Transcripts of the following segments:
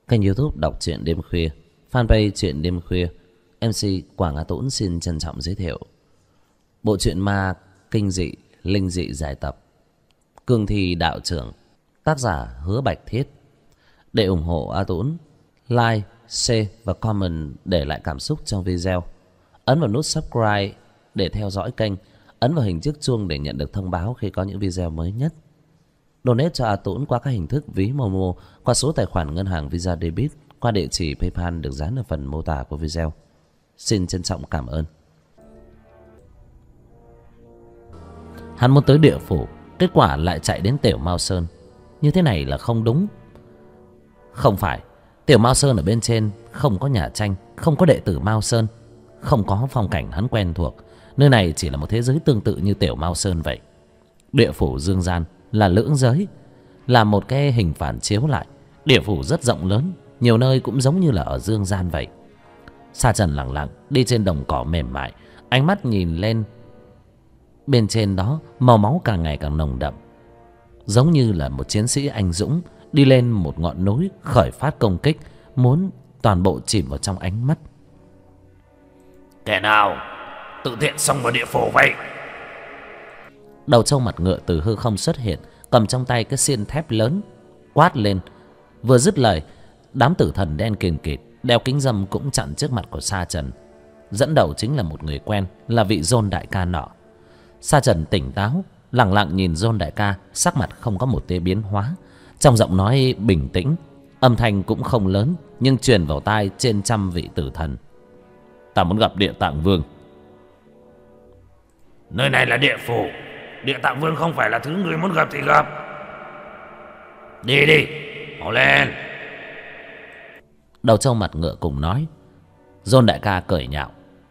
Kênh YouTube đọc truyện đêm khuya, fanpage truyện đêm khuya. MC Quảng Á Tũng xin trân trọng giới thiệu bộ truyện ma kinh dị, linh dị giải tập Cương Thi Đạo Trưởng, tác giả Hứa Bạch Thiết. Để ủng hộ A Tũng, like, share và comment để lại cảm xúc trong video. Ấn vào nút subscribe để theo dõi kênh. Ấn vào hình chiếc chuông để nhận được thông báo khi có những video mới nhất. Donate cho A Tũng qua các hình thức ví Momo, qua số tài khoản ngân hàng Visa Debit, qua địa chỉ PayPal được dán ở phần mô tả của video. Xin trân trọng cảm ơn. Hắn muốn tới địa phủ, kết quả lại chạy đến Tiểu Mao Sơn. Như thế này là không đúng. Không phải, Tiểu Mao Sơn ở bên trên không có nhà tranh, không có đệ tử Mao Sơn, không có phong cảnh hắn quen thuộc. Nơi này chỉ là một thế giới tương tự như Tiểu Mao Sơn vậy. Địa phủ dương gian là lưỡng giới, là một cái hình phản chiếu lại. Địa phủ rất rộng lớn, nhiều nơi cũng giống như là ở dương gian vậy. Sa Trần lặng lặng đi trên đồng cỏ mềm mại, ánh mắt nhìn lên bên trên đó, màu máu càng ngày càng nồng đậm, giống như là một chiến sĩ anh dũng đi lên một ngọn núi khởi phát công kích, muốn toàn bộ chìm vào trong ánh mắt. Kẻ nào tự tiện xông vào địa phủ vậy? Đầu trâu mặt ngựa từ hư không xuất hiện, cầm trong tay cái xiên thép lớn, quát lên. Vừa dứt lời, đám tử thần đen kìn kịt đeo kính râm cũng chặn trước mặt của Sa Trần. Dẫn đầu chính là một người quen, là vị Dôn đại ca nọ. Sa Trần tỉnh táo, lặng lặng nhìn Dôn đại ca, sắc mặt không có một tia biến hóa, trong giọng nói bình tĩnh, âm thanh cũng không lớn nhưng truyền vào tai trên trăm vị tử thần. Ta muốn gặp Địa Tạng Vương. Nơi này là địa phủ, Địa Tạng Vương không phải là thứ người muốn gặp thì gặp. Đi đi, mau lên. Đầu trâu mặt ngựa cùng nói. Dôn đại ca cười nhạo.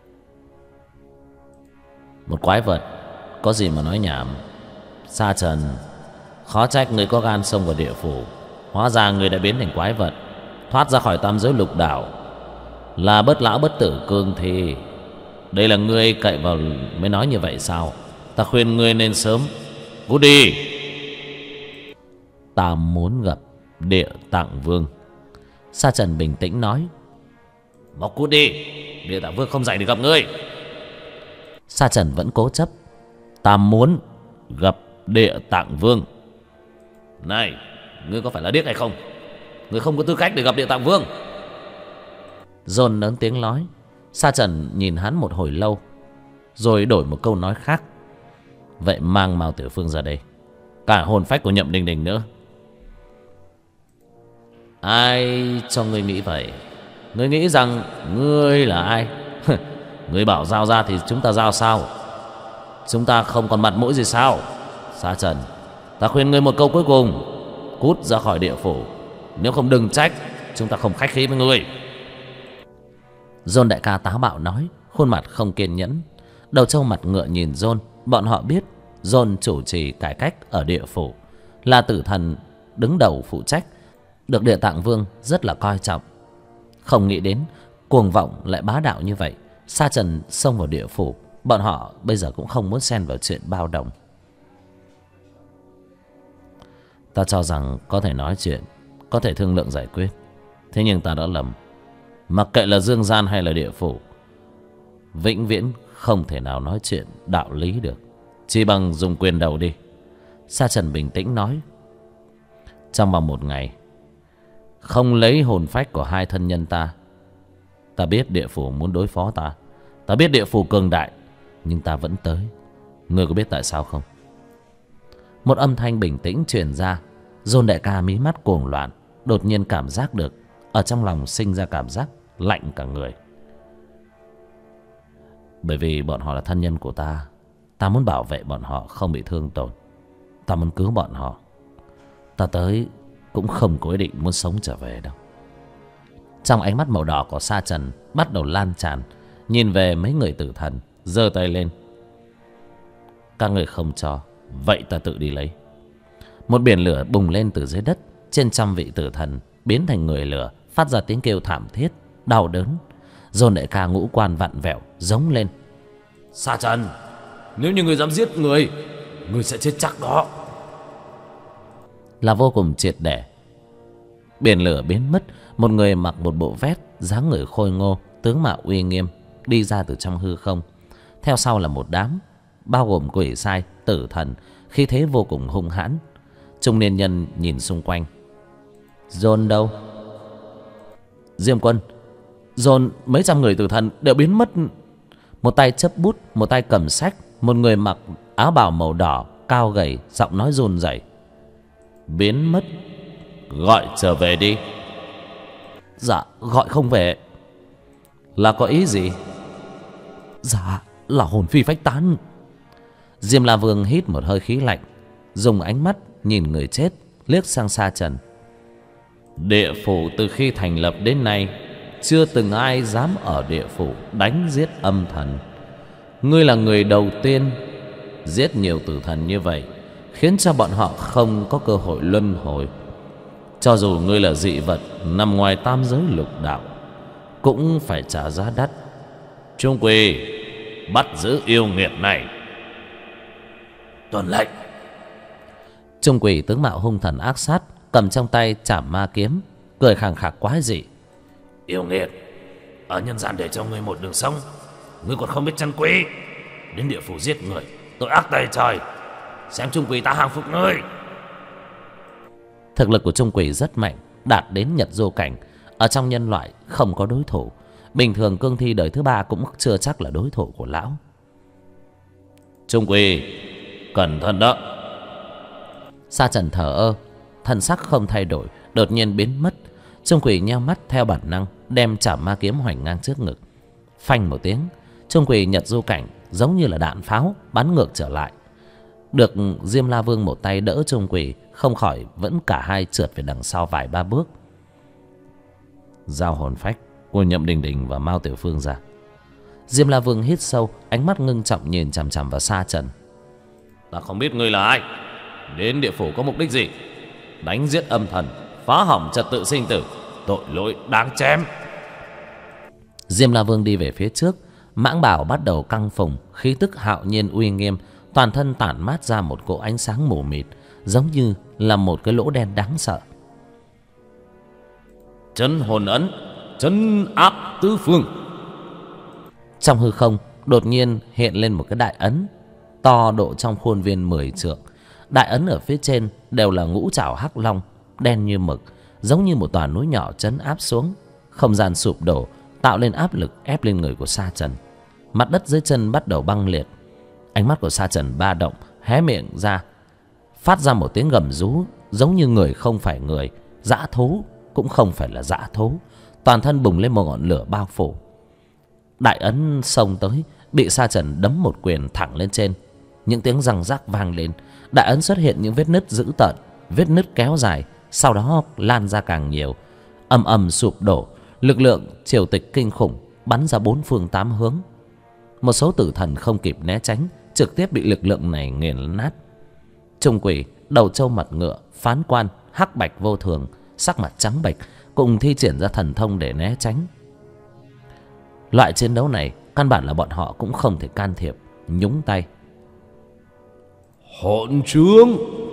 Một quái vật, có gì mà nói nhảm. Sa Trần, khó trách người có gan xông vào địa phủ. Hóa ra người đã biến thành quái vật, thoát ra khỏi tam giới lục đạo, là bất lão bất tử Cương Thi. Đây là ngươi cậy vào mới nói như vậy sao? Ta khuyên ngươi nên sớm cút đi. Ta muốn gặp Địa Tạng Vương. Sa Trần bình tĩnh nói. Mau cút đi, Địa Tạng Vương không dạy để gặp ngươi. Sa Trần vẫn cố chấp. Ta muốn gặp Địa Tạng Vương. Này, ngươi có phải là điếc hay không? Ngươi không có tư cách để gặp Địa Tạng Vương. Dôn lớn tiếng nói. Sa Trần nhìn hắn một hồi lâu, rồi đổi một câu nói khác. Vậy mang Mao Tiểu Phương ra đây, cả hồn phách của Nhậm Đình Đình nữa. Ai cho ngươi nghĩ vậy? Ngươi nghĩ rằng ngươi là ai? Ngươi bảo giao ra thì chúng ta giao sao? Chúng ta không còn mặt mũi gì sao? Sa Trần, ta khuyên ngươi một câu cuối cùng, cút ra khỏi địa phủ, nếu không đừng trách chúng ta không khách khí với ngươi. Dôn đại ca táo bạo nói, khuôn mặt không kiên nhẫn. Đầu trâu mặt ngựa nhìn Dôn. Bọn họ biết Dôn chủ trì cải cách ở địa phủ, là tử thần đứng đầu phụ trách, được Địa Tạng Vương rất là coi trọng. Không nghĩ đến cuồng vọng lại bá đạo như vậy. Sa Trần xông vào địa phủ, bọn họ bây giờ cũng không muốn xen vào chuyện bao đồng. Ta cho rằng có thể nói chuyện, có thể thương lượng giải quyết, thế nhưng ta đã lầm. Mặc kệ là dương gian hay là địa phủ, vĩnh viễn không thể nào nói chuyện đạo lý được. Chỉ bằng dùng quyền đầu đi. Sa Trần bình tĩnh nói. Trong vòng một ngày không lấy hồn phách của hai thân nhân ta, ta biết địa phủ muốn đối phó ta, ta biết địa phủ cường đại, nhưng ta vẫn tới. Ngươi có biết tại sao không? Một âm thanh bình tĩnh truyền ra. Dôn đại ca mí mắt cuồng loạn, đột nhiên cảm giác được ở trong lòng sinh ra cảm giác lạnh cả người. Bởi vì bọn họ là thân nhân của ta, ta muốn bảo vệ bọn họ không bị thương tổn, ta muốn cứu bọn họ. Ta tới cũng không có ý định muốn sống trở về đâu. Trong ánh mắt màu đỏ của Sa Trần bắt đầu lan tràn, nhìn về mấy người tử thần, giơ tay lên. Các người không cho, vậy ta tự đi lấy. Một biển lửa bùng lên từ dưới đất. Trên trăm vị tử thần biến thành người lửa, phát ra tiếng kêu thảm thiết, đau đớn. Dôn đại ca ngũ quan vặn vẹo giống lên. Sa Trần, nếu như ngươi dám giết người, ngươi sẽ chết chắc đó. Là vô cùng triệt để. Biển lửa biến mất. Một người mặc một bộ vest, dáng người khôi ngô, tướng mạo uy nghiêm đi ra từ trong hư không. Theo sau là một đám bao gồm quỷ sai, tử thần, khí thế vô cùng hung hãn. Trung niên nhân nhìn xung quanh. Dồn đâu? Diêm Quân, dồn mấy trăm người tử thần đều biến mất. Một tay chấp bút, một tay cầm sách. Một người mặc áo bào màu đỏ, cao gầy, giọng nói run rẩy. Biến mất? Gọi trở về đi. Dạ, gọi không về. Là có ý gì? Dạ, là hồn phi phách tán. Diêm La Vương hít một hơi khí lạnh, dùng ánh mắt nhìn người chết, liếc sang Sa Trần. Địa phủ từ khi thành lập đến nay, chưa từng ai dám ở địa phủ đánh giết âm thần. Ngươi là người đầu tiên giết nhiều tử thần như vậy, khiến cho bọn họ không có cơ hội luân hồi. Cho dù ngươi là dị vật nằm ngoài tam giới lục đạo, cũng phải trả giá đắt. Trung Quỳ, bắt giữ yêu nghiệt này. Tuân lệnh. Trung Quỳ tướng mạo hung thần ác sát, cầm trong tay trảm ma kiếm, cười khẳng khặc quái dị. Yêu nghiệt, ở nhân gian để cho ngươi một đường sống, ngươi còn không biết trân quý. Đến địa phủ giết người, tội ác tày trời. Xem Trung Quỳ ta hàng phục ngươi. Thực lực của Trung Quỳ rất mạnh, đạt đến Nhật Du cảnh. Ở trong nhân loại không có đối thủ. Bình thường cương thi đời thứ ba cũng chưa chắc là đối thủ của lão. Trung Quỳ, cẩn thận đó. Sa Trần thờ ơ, thân sắc không thay đổi, đột nhiên biến mất. Trung Quỳ nheo mắt theo bản năng, đem trảm ma kiếm hoành ngang trước ngực. Phanh một tiếng, Trung Quỳ Nhật Du cảnh giống như là đạn pháo bắn ngược trở lại. Được Diêm La Vương một tay đỡ Trung Quỳ, không khỏi vẫn cả hai trượt về đằng sau vài ba bước. Giao hồn phách của Nhậm Đình Đình và Mao Tiểu Phương ra. Diêm La Vương hít sâu, ánh mắt ngưng trọng nhìn chằm chằm vào Sa Trần. Ta không biết ngươi là ai, đến địa phủ có mục đích gì? Đánh giết âm thần, phá hỏng trật tự sinh tử, tội lỗi đáng chém. Diêm La Vương đi về phía trước, mãng bảo bắt đầu căng phồng, khí tức hạo nhiên uy nghiêm, toàn thân tản mát ra một cỗ ánh sáng mù mịt, giống như là một cái lỗ đen đáng sợ. Chân hồn ấn, chân áp tứ phương. Trong hư không đột nhiên hiện lên một cái đại ấn to độ trong khuôn viên 10 trượng. Đại ấn ở phía trên đều là ngũ trảo hắc long, đen như mực, giống như một tòa núi nhỏ trấn áp xuống. Không gian sụp đổ, tạo lên áp lực ép lên người của Sa Trần. Mặt đất dưới chân bắt đầu băng liệt. Ánh mắt của Sa Trần ba động, hé miệng ra, phát ra một tiếng gầm rú, giống như người không phải người, dã thú cũng không phải là dã thú. Toàn thân bùng lên một ngọn lửa bao phủ. Đại ấn xông tới, bị Sa Trần đấm một quyền thẳng lên trên. Những tiếng răng rắc vang lên. Đại ấn xuất hiện những vết nứt dữ tợn, vết nứt kéo dài, sau đó lan ra càng nhiều, ầm ầm sụp đổ. Lực lượng triều tịch kinh khủng bắn ra bốn phương tám hướng. Một số tử thần không kịp né tránh, trực tiếp bị lực lượng này nghiền nát. Trung Quỷ, đầu trâu mặt ngựa, phán quan, hắc bạch vô thường, sắc mặt trắng bệch, cùng thi triển ra thần thông để né tránh. Loại chiến đấu này căn bản là bọn họ cũng không thể can thiệp, nhúng tay. Hỗn trướng!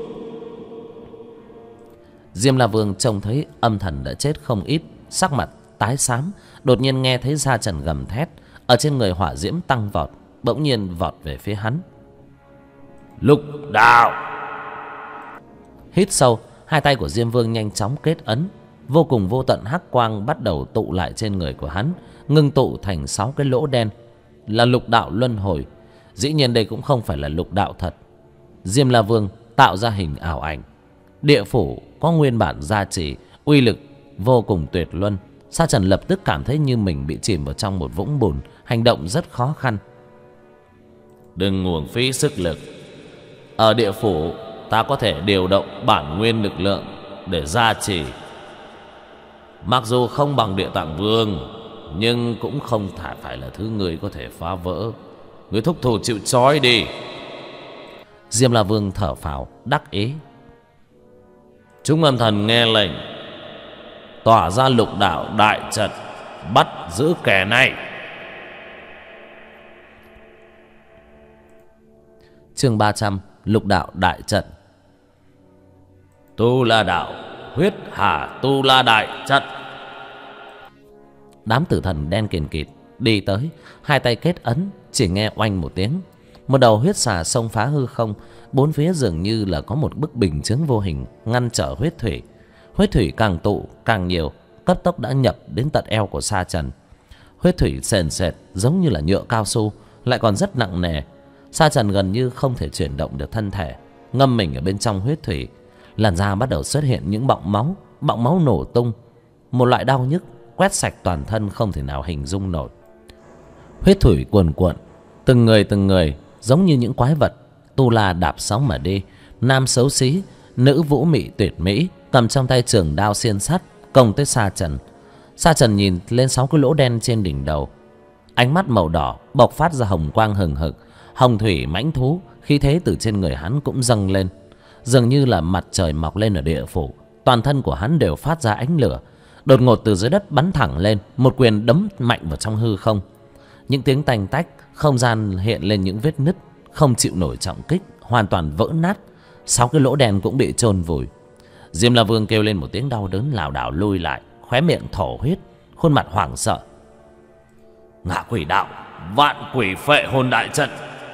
Diêm La Vương trông thấy âm thần đã chết không ít, sắc mặt tái xám, đột nhiên nghe thấy Sa Trần gầm thét, ở trên người hỏa diễm tăng vọt, bỗng nhiên vọt về phía hắn. Lục đạo! Hít sâu, hai tay của Diêm Vương nhanh chóng kết ấn, vô cùng vô tận hắc quang bắt đầu tụ lại trên người của hắn, ngưng tụ thành 6 cái lỗ đen, là lục đạo luân hồi. Dĩ nhiên đây cũng không phải là lục đạo thật. Diêm La Vương tạo ra hình ảo ảnh. Địa phủ có nguyên bản gia trì, uy lực vô cùng tuyệt luân. Sa Trần lập tức cảm thấy như mình bị chìm vào trong một vũng bùn, hành động rất khó khăn. Đừng uổng phí sức lực. Ở địa phủ ta có thể điều động bản nguyên lực lượng để gia trì. Mặc dù không bằng Địa Tạng Vương, nhưng cũng không phải là thứ người có thể phá vỡ. Người thúc thủ chịu trói đi. Diêm La Vương thở phào đắc ý. Chúng âm thần nghe lệnh, tỏa ra lục đạo đại trận, bắt giữ kẻ này. Chương 300, lục đạo đại trận. Tu La đạo, Huyết Hà Tu La Đại Trận. Đám tử thần đen kìn kịt đi tới, hai tay kết ấn, chỉ nghe oanh một tiếng, một đầu huyết xà xông phá hư không. Bốn phía dường như là có một bức bình chướng vô hình ngăn trở huyết thủy. Huyết thủy càng tụ càng nhiều, cấp tốc đã nhập đến tận eo của Sa Trần. Huyết thủy sền sệt giống như là nhựa cao su, lại còn rất nặng nề. Sa Trần gần như không thể chuyển động được thân thể, ngâm mình ở bên trong huyết thủy. Làn da bắt đầu xuất hiện những bọng máu nổ tung. Một loại đau nhức quét sạch toàn thân không thể nào hình dung nổi. Huyết thủy cuồn cuộn, từng người giống như những quái vật tu la đạp sóng mà đi. Nam xấu xí, nữ vũ mị tuyệt mỹ, cầm trong tay trường đao xiên sắt công tới Sa Trần. Sa Trần nhìn lên 6 cái lỗ đen trên đỉnh đầu, ánh mắt màu đỏ bộc phát ra hồng quang hừng hực. Hồng thủy mãnh thú, khí thế từ trên người hắn cũng dâng lên, dường như là mặt trời mọc lên ở địa phủ. Toàn thân của hắn đều phát ra ánh lửa. Đột ngột từ dưới đất bắn thẳng lên, một quyền đấm mạnh vào trong hư không. Những tiếng tanh tách, không gian hiện lên những vết nứt, không chịu nổi trọng kích, hoàn toàn vỡ nát. 6 cái lỗ đen cũng bị chôn vùi. Diêm La Vương kêu lên một tiếng đau đớn, lảo đảo lui lại, khóe miệng thổ huyết, khuôn mặt hoảng sợ. Ngạ Quỷ Đạo Vạn Quỷ Phệ Hồn Đại Trận.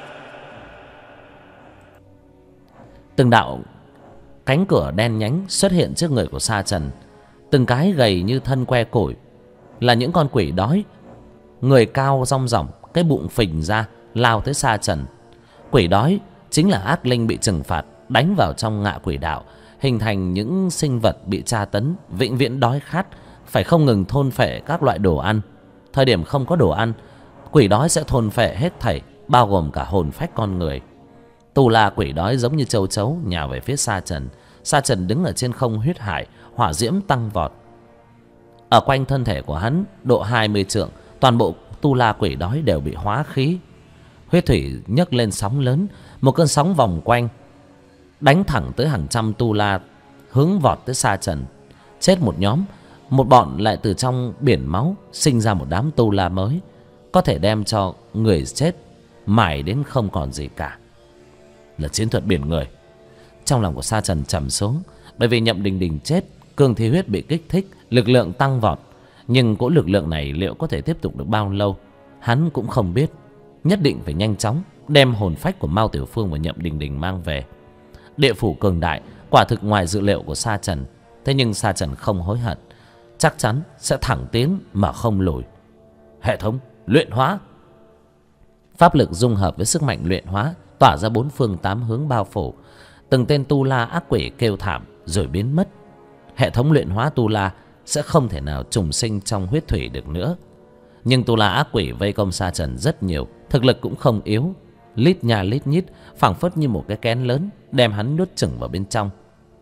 Từng đạo cánh cửa đen nhánh xuất hiện trước người của Sa Trần, từng cái gầy như thân que củi, là những con quỷ đói, người cao rong ròng, cái bụng phình ra, lao tới Sa Trần. Quỷ đói chính là ác linh bị trừng phạt, đánh vào trong Ngạ Quỷ Đạo, hình thành những sinh vật bị tra tấn, vĩnh viễn đói khát, phải không ngừng thôn phệ các loại đồ ăn. Thời điểm không có đồ ăn, quỷ đói sẽ thôn phệ hết thảy, bao gồm cả hồn phách con người. Tu la quỷ đói giống như châu chấu nhào về phía Sa Trần. Sa Trần đứng ở trên không huyết hải, hỏa diễm tăng vọt. Ở quanh thân thể của hắn độ 20 trượng, toàn bộ tu la quỷ đói đều bị hóa khí. Huyết thủy nhấc lên sóng lớn, một cơn sóng vòng quanh, đánh thẳng tới hàng trăm tu la hướng vọt tới Sa Trần. Chết một nhóm, một bọn lại từ trong biển máu sinh ra một đám tu la mới, có thể đem cho người chết mải đến không còn gì cả. Là chiến thuật biển người. Trong lòng của Sa Trần trầm xuống, bởi vì Nhậm Đình Đình chết, cương thi huyết bị kích thích, lực lượng tăng vọt. Nhưng cỗ lực lượng này liệu có thể tiếp tục được bao lâu, hắn cũng không biết. Nhất định phải nhanh chóng đem hồn phách của Mao Tiểu Phương và Nhậm Đình Đình mang về. Địa phủ cường đại quả thực ngoài dự liệu của Sa Trần. Thế nhưng Sa Trần không hối hận, chắc chắn sẽ thẳng tiến mà không lùi. Hệ thống luyện hóa. Pháp lực dung hợp với sức mạnh luyện hóa, tỏa ra 4 phương 8 hướng bao phủ. Từng tên tu la ác quỷ kêu thảm rồi biến mất. Hệ thống luyện hóa tu la sẽ không thể nào trùng sinh trong huyết thủy được nữa. Nhưng tu la ác quỷ vây công Sa Trần rất nhiều, thực lực cũng không yếu, lít nha lít nhít, phảng phất như một cái kén lớn đem hắn nuốt chửng vào bên trong.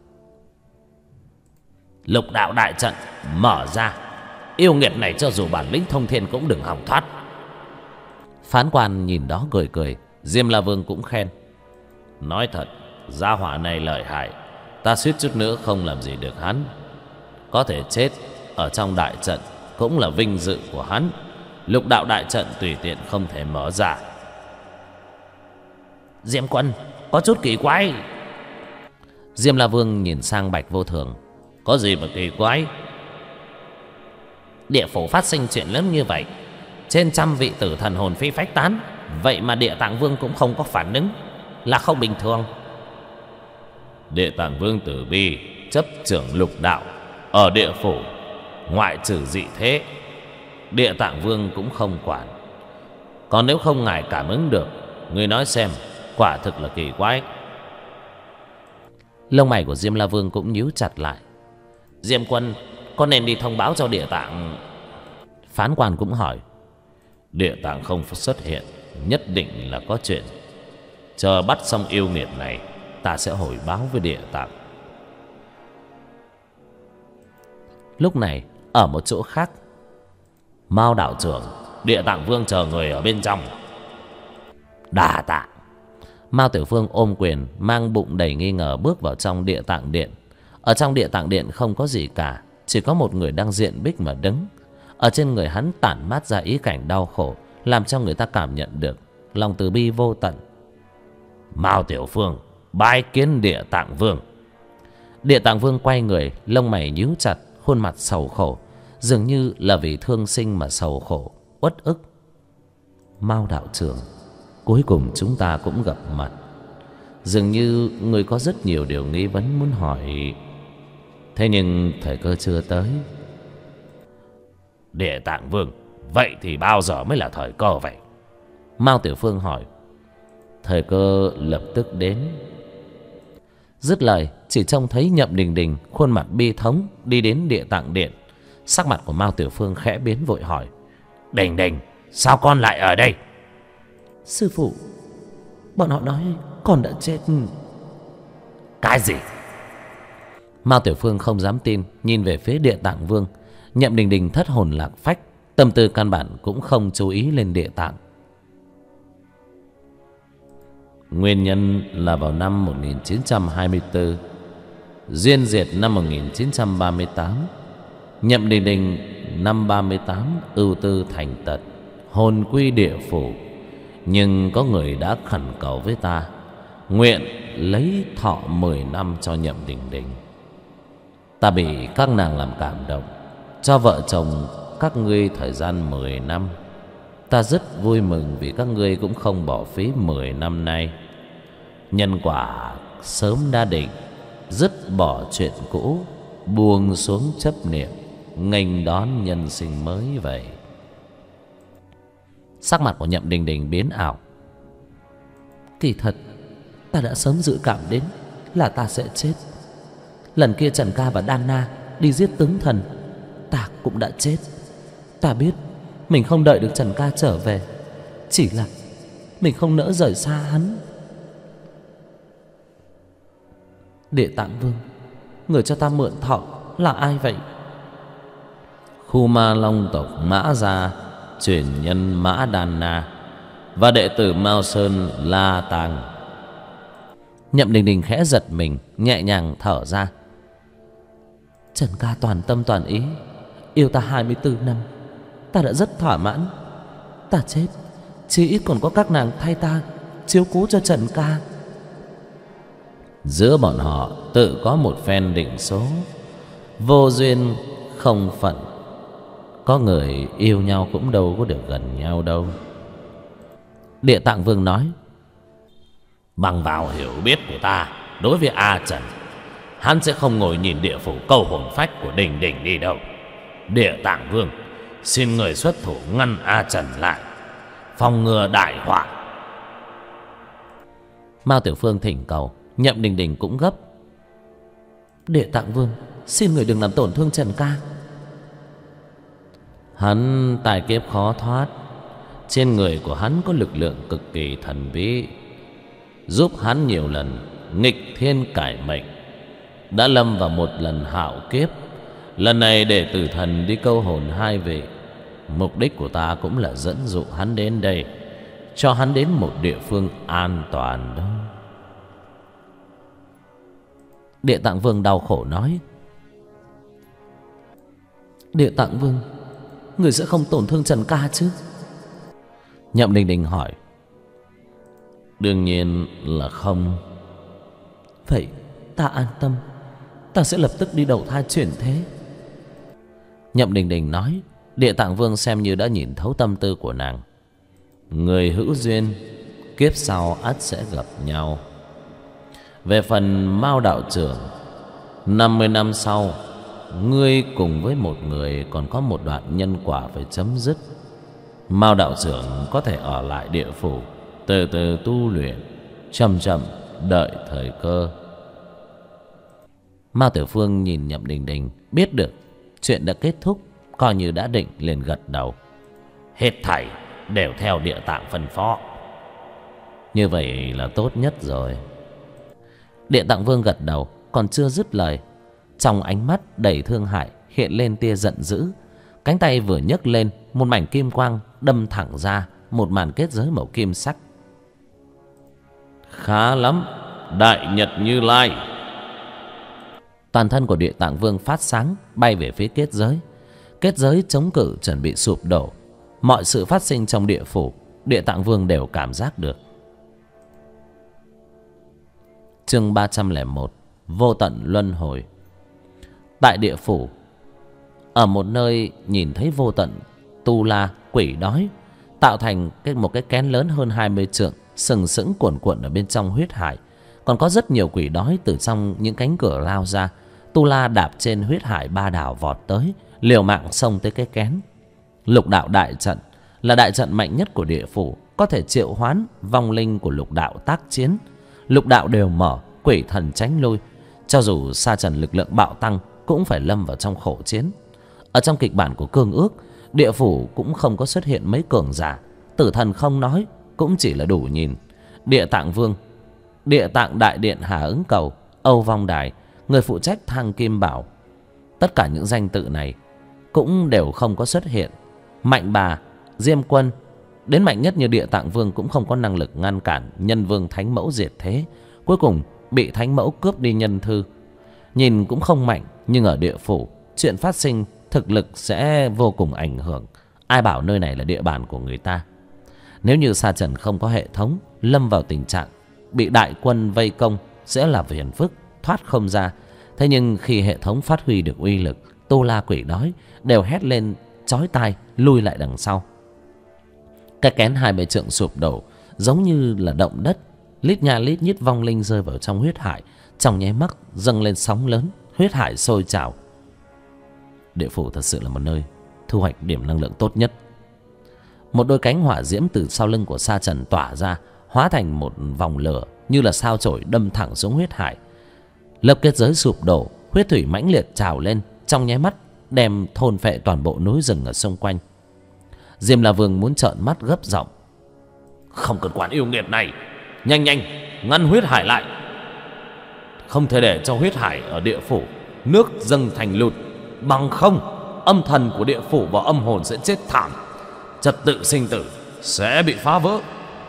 Lục đạo đại trận mở ra, yêu nghiệt này cho dù bản lĩnh thông thiên cũng đừng hòng thoát. Phán quan nhìn đó cười cười. Diêm La Vương cũng khen. Nói thật, gia hỏa này lợi hại, ta suýt chút nữa không làm gì được hắn. Có thể chết ở trong đại trận cũng là vinh dự của hắn. Lục đạo đại trận tùy tiện không thể mở ra. Diêm Quân có chút kỳ quái. Diêm La Vương nhìn sang Bạch Vô Thường. Có gì mà kỳ quái? Địa phủ phát sinh chuyện lớn như vậy, trên trăm vị tử thần hồn phi phách tán, vậy mà Địa Tạng Vương cũng không có phản ứng, là không bình thường. Địa Tạng Vương Tử Bi chấp trưởng lục đạo ở địa phủ, ngoại trừ dị thế, Địa Tạng Vương cũng không quản. Còn nếu không ngài cảm ứng được, người nói xem, quả thực là kỳ quái. Lông mày của Diêm La Vương cũng nhíu chặt lại. Diêm Quân có nên đi thông báo cho Địa Tạng? Phán quan cũng hỏi. Địa Tạng không xuất hiện, nhất định là có chuyện. Chờ bắt xong yêu nghiệt này, ta sẽ hồi báo với Địa Tạng. Lúc này ở một chỗ khác, Mao đạo trưởng, Địa Tạng Vương chờ người ở bên trong. Đà tạ. Mao Tiểu Phương ôm quyền, mang bụng đầy nghi ngờ bước vào trong Địa Tạng Điện. Ở trong Địa Tạng Điện không có gì cả, chỉ có một người đang diện bích mà đứng. Ở trên người hắn tản mát ra ý cảnh đau khổ, làm cho người ta cảm nhận được lòng từ bi vô tận. Mao Tiểu Phương bái kiến Địa Tạng Vương. Địa Tạng Vương quay người, lông mày nhíu chặt, khuôn mặt sầu khổ, dường như là vì thương sinh mà sầu khổ, uất ức. Mao đạo trưởng, cuối cùng chúng ta cũng gặp mặt. Dường như người có rất nhiều điều nghi vấn muốn hỏi, thế nhưng thời cơ chưa tới. Địa Tạng Vương, vậy thì bao giờ mới là thời cơ vậy? Mao Tiểu Phương hỏi. Thời cơ lập tức đến. Dứt lời, chỉ trông thấy Nhậm Đình Đình khuôn mặt bi thống đi đến Địa Tạng Điện. Sắc mặt của Mao Tiểu Phương khẽ biến, vội hỏi: Đình Đình, sao con lại ở đây? Sư phụ, bọn họ nói con đã chết. Cái gì? Mao Tiểu Phương không dám tin, nhìn về phía Địa Tạng Vương. Nhậm Đình Đình thất hồn lạc phách, tâm tư căn bản cũng không chú ý lên Địa Tạng. Nguyên nhân là vào năm 1924, Duyên Diệt năm 1938, Nhậm Đình Đình năm 38 ưu tư thành tật, hồn quy địa phủ. Nhưng có người đã khẩn cầu với ta, nguyện lấy thọ 10 năm cho Nhậm Đình Đình. Ta bị các nàng làm cảm động, cho vợ chồng các ngươi thời gian 10 năm. Ta rất vui mừng vì các ngươi cũng không bỏ phí 10 năm nay. Nhân quả sớm đã định, dứt bỏ chuyện cũ, buông xuống chấp niệm, nghênh đón nhân sinh mới vậy. Sắc mặt của Nhậm Đình Đình biến ảo. Kỳ thật ta đã sớm dự cảm đến là ta sẽ chết. Lần kia Trần Ca và Đan Na đi giết tướng thần, ta cũng đã chết. Ta biết mình không đợi được Trần Ca trở về, chỉ là mình không nỡ rời xa hắn. Địa Tạng Vương, người cho ta mượn thọ là ai vậy? Khu Ma Long tộc Mã Gia truyền nhân Mã Đan Na và đệ tử Mao Sơn La Tàng. Nhậm Đình Đình khẽ giật mình, nhẹ nhàng thở ra. Trần Ca toàn tâm toàn ý yêu ta 24 năm, ta đã rất thỏa mãn. Ta chết, chỉ ít còn có các nàng thay ta chiếu cố cho Trần Ca. Giữa bọn họ tự có một phen định số, vô duyên không phận. Có người yêu nhau cũng đâu có được gần nhau đâu. Địa Tạng Vương nói: Bằng vào hiểu biết của ta đối với A Trần, hắn sẽ không ngồi nhìn địa phủ câu hồn phách của Đình Đình đi đâu. Địa Tạng Vương, xin người xuất thủ ngăn A Trần lại, phòng ngừa đại họa. Mao Tiểu Phương thỉnh cầu. Nhậm Đình Đình cũng gấp. Địa Tạng Vương, xin người đừng làm tổn thương Trần Ca. Hắn tài kiếp khó thoát, trên người của hắn có lực lượng cực kỳ thần bí, giúp hắn nhiều lần nghịch thiên cải mệnh, đã lâm vào một lần hạo kiếp. Lần này để tử thần đi câu hồn hai vị. Mục đích của ta cũng là dẫn dụ hắn đến đây, cho hắn đến một địa phương an toàn đó. Địa Tạng Vương đau khổ nói: Địa Tạng Vương, người sẽ không tổn thương Trần Ca chứ? Nhậm Đình Đình hỏi: Đương nhiên là không. Vậy ta an tâm, ta sẽ lập tức đi đầu thai chuyển thế. Nhậm Đình Đình nói. Địa Tạng Vương xem như đã nhìn thấu tâm tư của nàng. Người hữu duyên, kiếp sau ắt sẽ gặp nhau. Về phần Mao đạo trưởng, 50 năm sau, ngươi cùng với một người còn có một đoạn nhân quả phải chấm dứt. Mao đạo trưởng có thể ở lại địa phủ, từ từ tu luyện, chậm chậm đợi thời cơ. Mao Tiểu Phương nhìn Nhậm Đình Đình, biết được chuyện đã kết thúc, coi như đã định, liền gật đầu. Hết thảy đều theo Địa Tạng phân phó. Như vậy là tốt nhất rồi. Địa Tạng Vương gật đầu, còn chưa dứt lời, trong ánh mắt đầy thương hại hiện lên tia giận dữ. Cánh tay vừa nhấc lên, một mảnh kim quang đâm thẳng ra một màn kết giới màu kim sắc. Khá lắm, Đại Nhật Như Lai. Toàn thân của Địa Tạng Vương phát sáng, bay về phía kết giới. Kết giới chống cự chuẩn bị sụp đổ. Mọi sự phát sinh trong địa phủ, Địa Tạng Vương đều cảm giác được. Chương 301. vô tận luân hồi. Tại địa phủ, ở một nơi nhìn thấy vô tận tu la quỷ đói tạo thành một cái kén lớn hơn 20 trượng, sừng sững cuồn cuộn ở bên trong huyết hải. Còn có rất nhiều quỷ đói từ trong những cánh cửa lao ra. Tu la đạp trên huyết hải ba đảo vọt tới, liều mạng xông tới cái kén. Lục đạo đại trận là đại trận mạnh nhất của địa phủ, có thể triệu hoán vong linh của lục đạo tác chiến. Lục đạo đều mở, quỷ thần tránh lui. Cho dù sa trần lực lượng bạo tăng cũng phải lâm vào trong khổ chiến. Ở trong kịch bản của Cương Ước, địa phủ cũng không có xuất hiện mấy cường giả. Tử thần không nói, cũng chỉ là đủ nhìn. Địa Tạng Vương, Địa Tạng Đại Điện Hà Ứng Cầu, Âu Vong Đài, người phụ trách Thăng Kim Bảo, tất cả những danh tự này cũng đều không có xuất hiện. Mạnh Bà, Diêm Quân, đến mạnh nhất như Địa Tạng Vương cũng không có năng lực ngăn cản Nhân Vương Thánh Mẫu diệt thế. Cuối cùng bị Thánh Mẫu cướp đi nhân thư. Nhìn cũng không mạnh, nhưng ở địa phủ chuyện phát sinh thực lực sẽ vô cùng ảnh hưởng. Ai bảo nơi này là địa bàn của người ta. Nếu như sa trần không có hệ thống, lâm vào tình trạng bị đại quân vây công sẽ là phiền phức, thoát không ra. Thế nhưng khi hệ thống phát huy được uy lực, tu la quỷ đói đều hét lên chói tai, lui lại đằng sau. Cái kén 20 trượng sụp đổ giống như là động đất. Lít nha lít nhít vong linh rơi vào trong huyết hải. Trong nháy mắt dâng lên sóng lớn, huyết hải sôi trào. Địa phủ thật sự là một nơi thu hoạch điểm năng lượng tốt nhất. Một đôi cánh hỏa diễm từ sau lưng của sa trần tỏa ra, hóa thành một vòng lửa như là sao chổi đâm thẳng xuống huyết hải. Lớp kết giới sụp đổ, huyết thủy mãnh liệt trào lên, trong nháy mắt đem thôn phệ toàn bộ núi rừng ở xung quanh. Diêm La Vương muốn trợn mắt gấp giọng: không cần quản yêu nghiệt này, nhanh nhanh ngăn huyết hải lại, không thể để cho huyết hải ở địa phủ nước dâng thành lụt, bằng không âm thần của địa phủ và âm hồn sẽ chết thảm, trật tự sinh tử sẽ bị phá vỡ.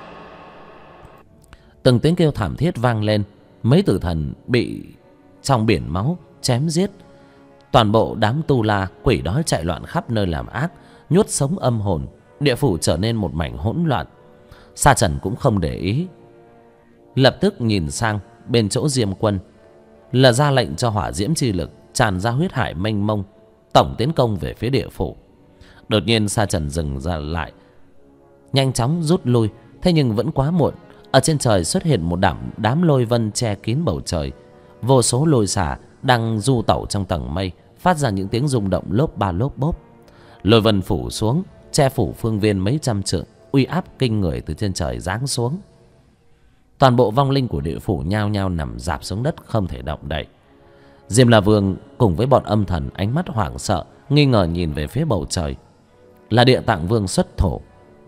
Từng tiếng kêu thảm thiết vang lên. Mấy tử thần bị trong biển máu chém giết. Toàn bộ đám tu la quỷ đói chạy loạn khắp nơi làm ác, nhốt sống âm hồn. Địa phủ trở nên một mảnh hỗn loạn. Sa trần cũng không để ý, lập tức nhìn sang bên chỗ Diêm Quân, là ra lệnh cho hỏa diễm chi lực tràn ra huyết hải mênh mông, tổng tiến công về phía địa phủ. Đột nhiên sa trần dừng ra lại, nhanh chóng rút lui. Thế nhưng vẫn quá muộn. Ở trên trời xuất hiện một đám lôi vân che kín bầu trời. Vô số lôi xả đang du tẩu trong tầng mây, phát ra những tiếng rung động lốp ba lốp bốp. Lôi vân phủ xuống, che phủ phương viên mấy trăm trượng. Uy áp kinh người từ trên trời giáng xuống. Toàn bộ vong linh của địa phủ nhao nhao nằm rạp xuống đất, không thể động đậy. Diêm La Vương cùng với bọn âm thần ánh mắt hoảng sợ, nghi ngờ nhìn về phía bầu trời. Là Địa Tạng Vương xuất thổ.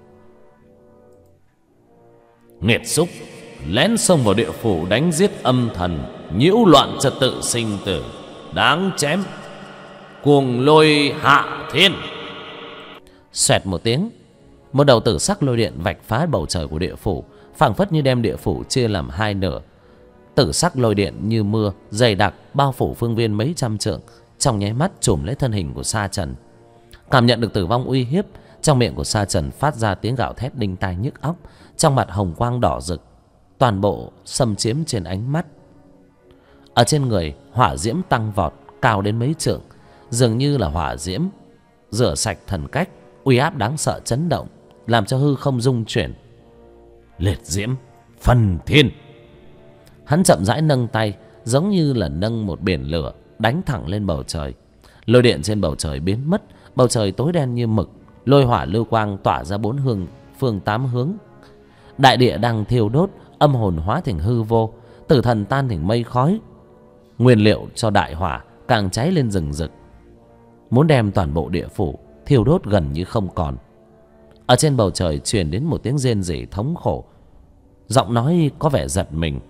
Nghiệt xúc, lén xông vào địa phủ đánh giết âm thần, nhiễu loạn trật tự sinh tử, đáng chém. Cuồng lôi hạ thiên. Xoẹt một tiếng, một đầu tử sắc lôi điện vạch phá bầu trời của địa phủ, phảng phất như đem địa phủ chia làm hai nửa. Tử sắc lôi điện như mưa dày đặc bao phủ phương viên mấy trăm trượng, trong nháy mắt trùm lấy thân hình của sa trần. Cảm nhận được tử vong uy hiếp, trong miệng của sa trần phát ra tiếng gào thét đinh tai nhức óc, trong mặt hồng quang đỏ rực, toàn bộ xâm chiếm trên ánh mắt. Ở trên người hỏa diễm tăng vọt, cao đến mấy trượng, dường như là hỏa diễm rửa sạch thần cách. Uy áp đáng sợ chấn động, làm cho hư không rung chuyển. Liệt diễm phần thiên. Hắn chậm rãi nâng tay, giống như là nâng một biển lửa, đánh thẳng lên bầu trời. Lôi điện trên bầu trời biến mất, bầu trời tối đen như mực. Lôi hỏa lưu quang tỏa ra bốn phương tám hướng. Đại địa đang thiêu đốt, âm hồn hóa thành hư vô, tử thần tan thành mây khói. Nguyên liệu cho đại hỏa càng cháy lên rừng rực, muốn đem toàn bộ địa phủ thiêu đốt gần như không còn. Ở trên bầu trời truyền đến một tiếng rên rỉ thống khổ, giọng nói có vẻ giật mình.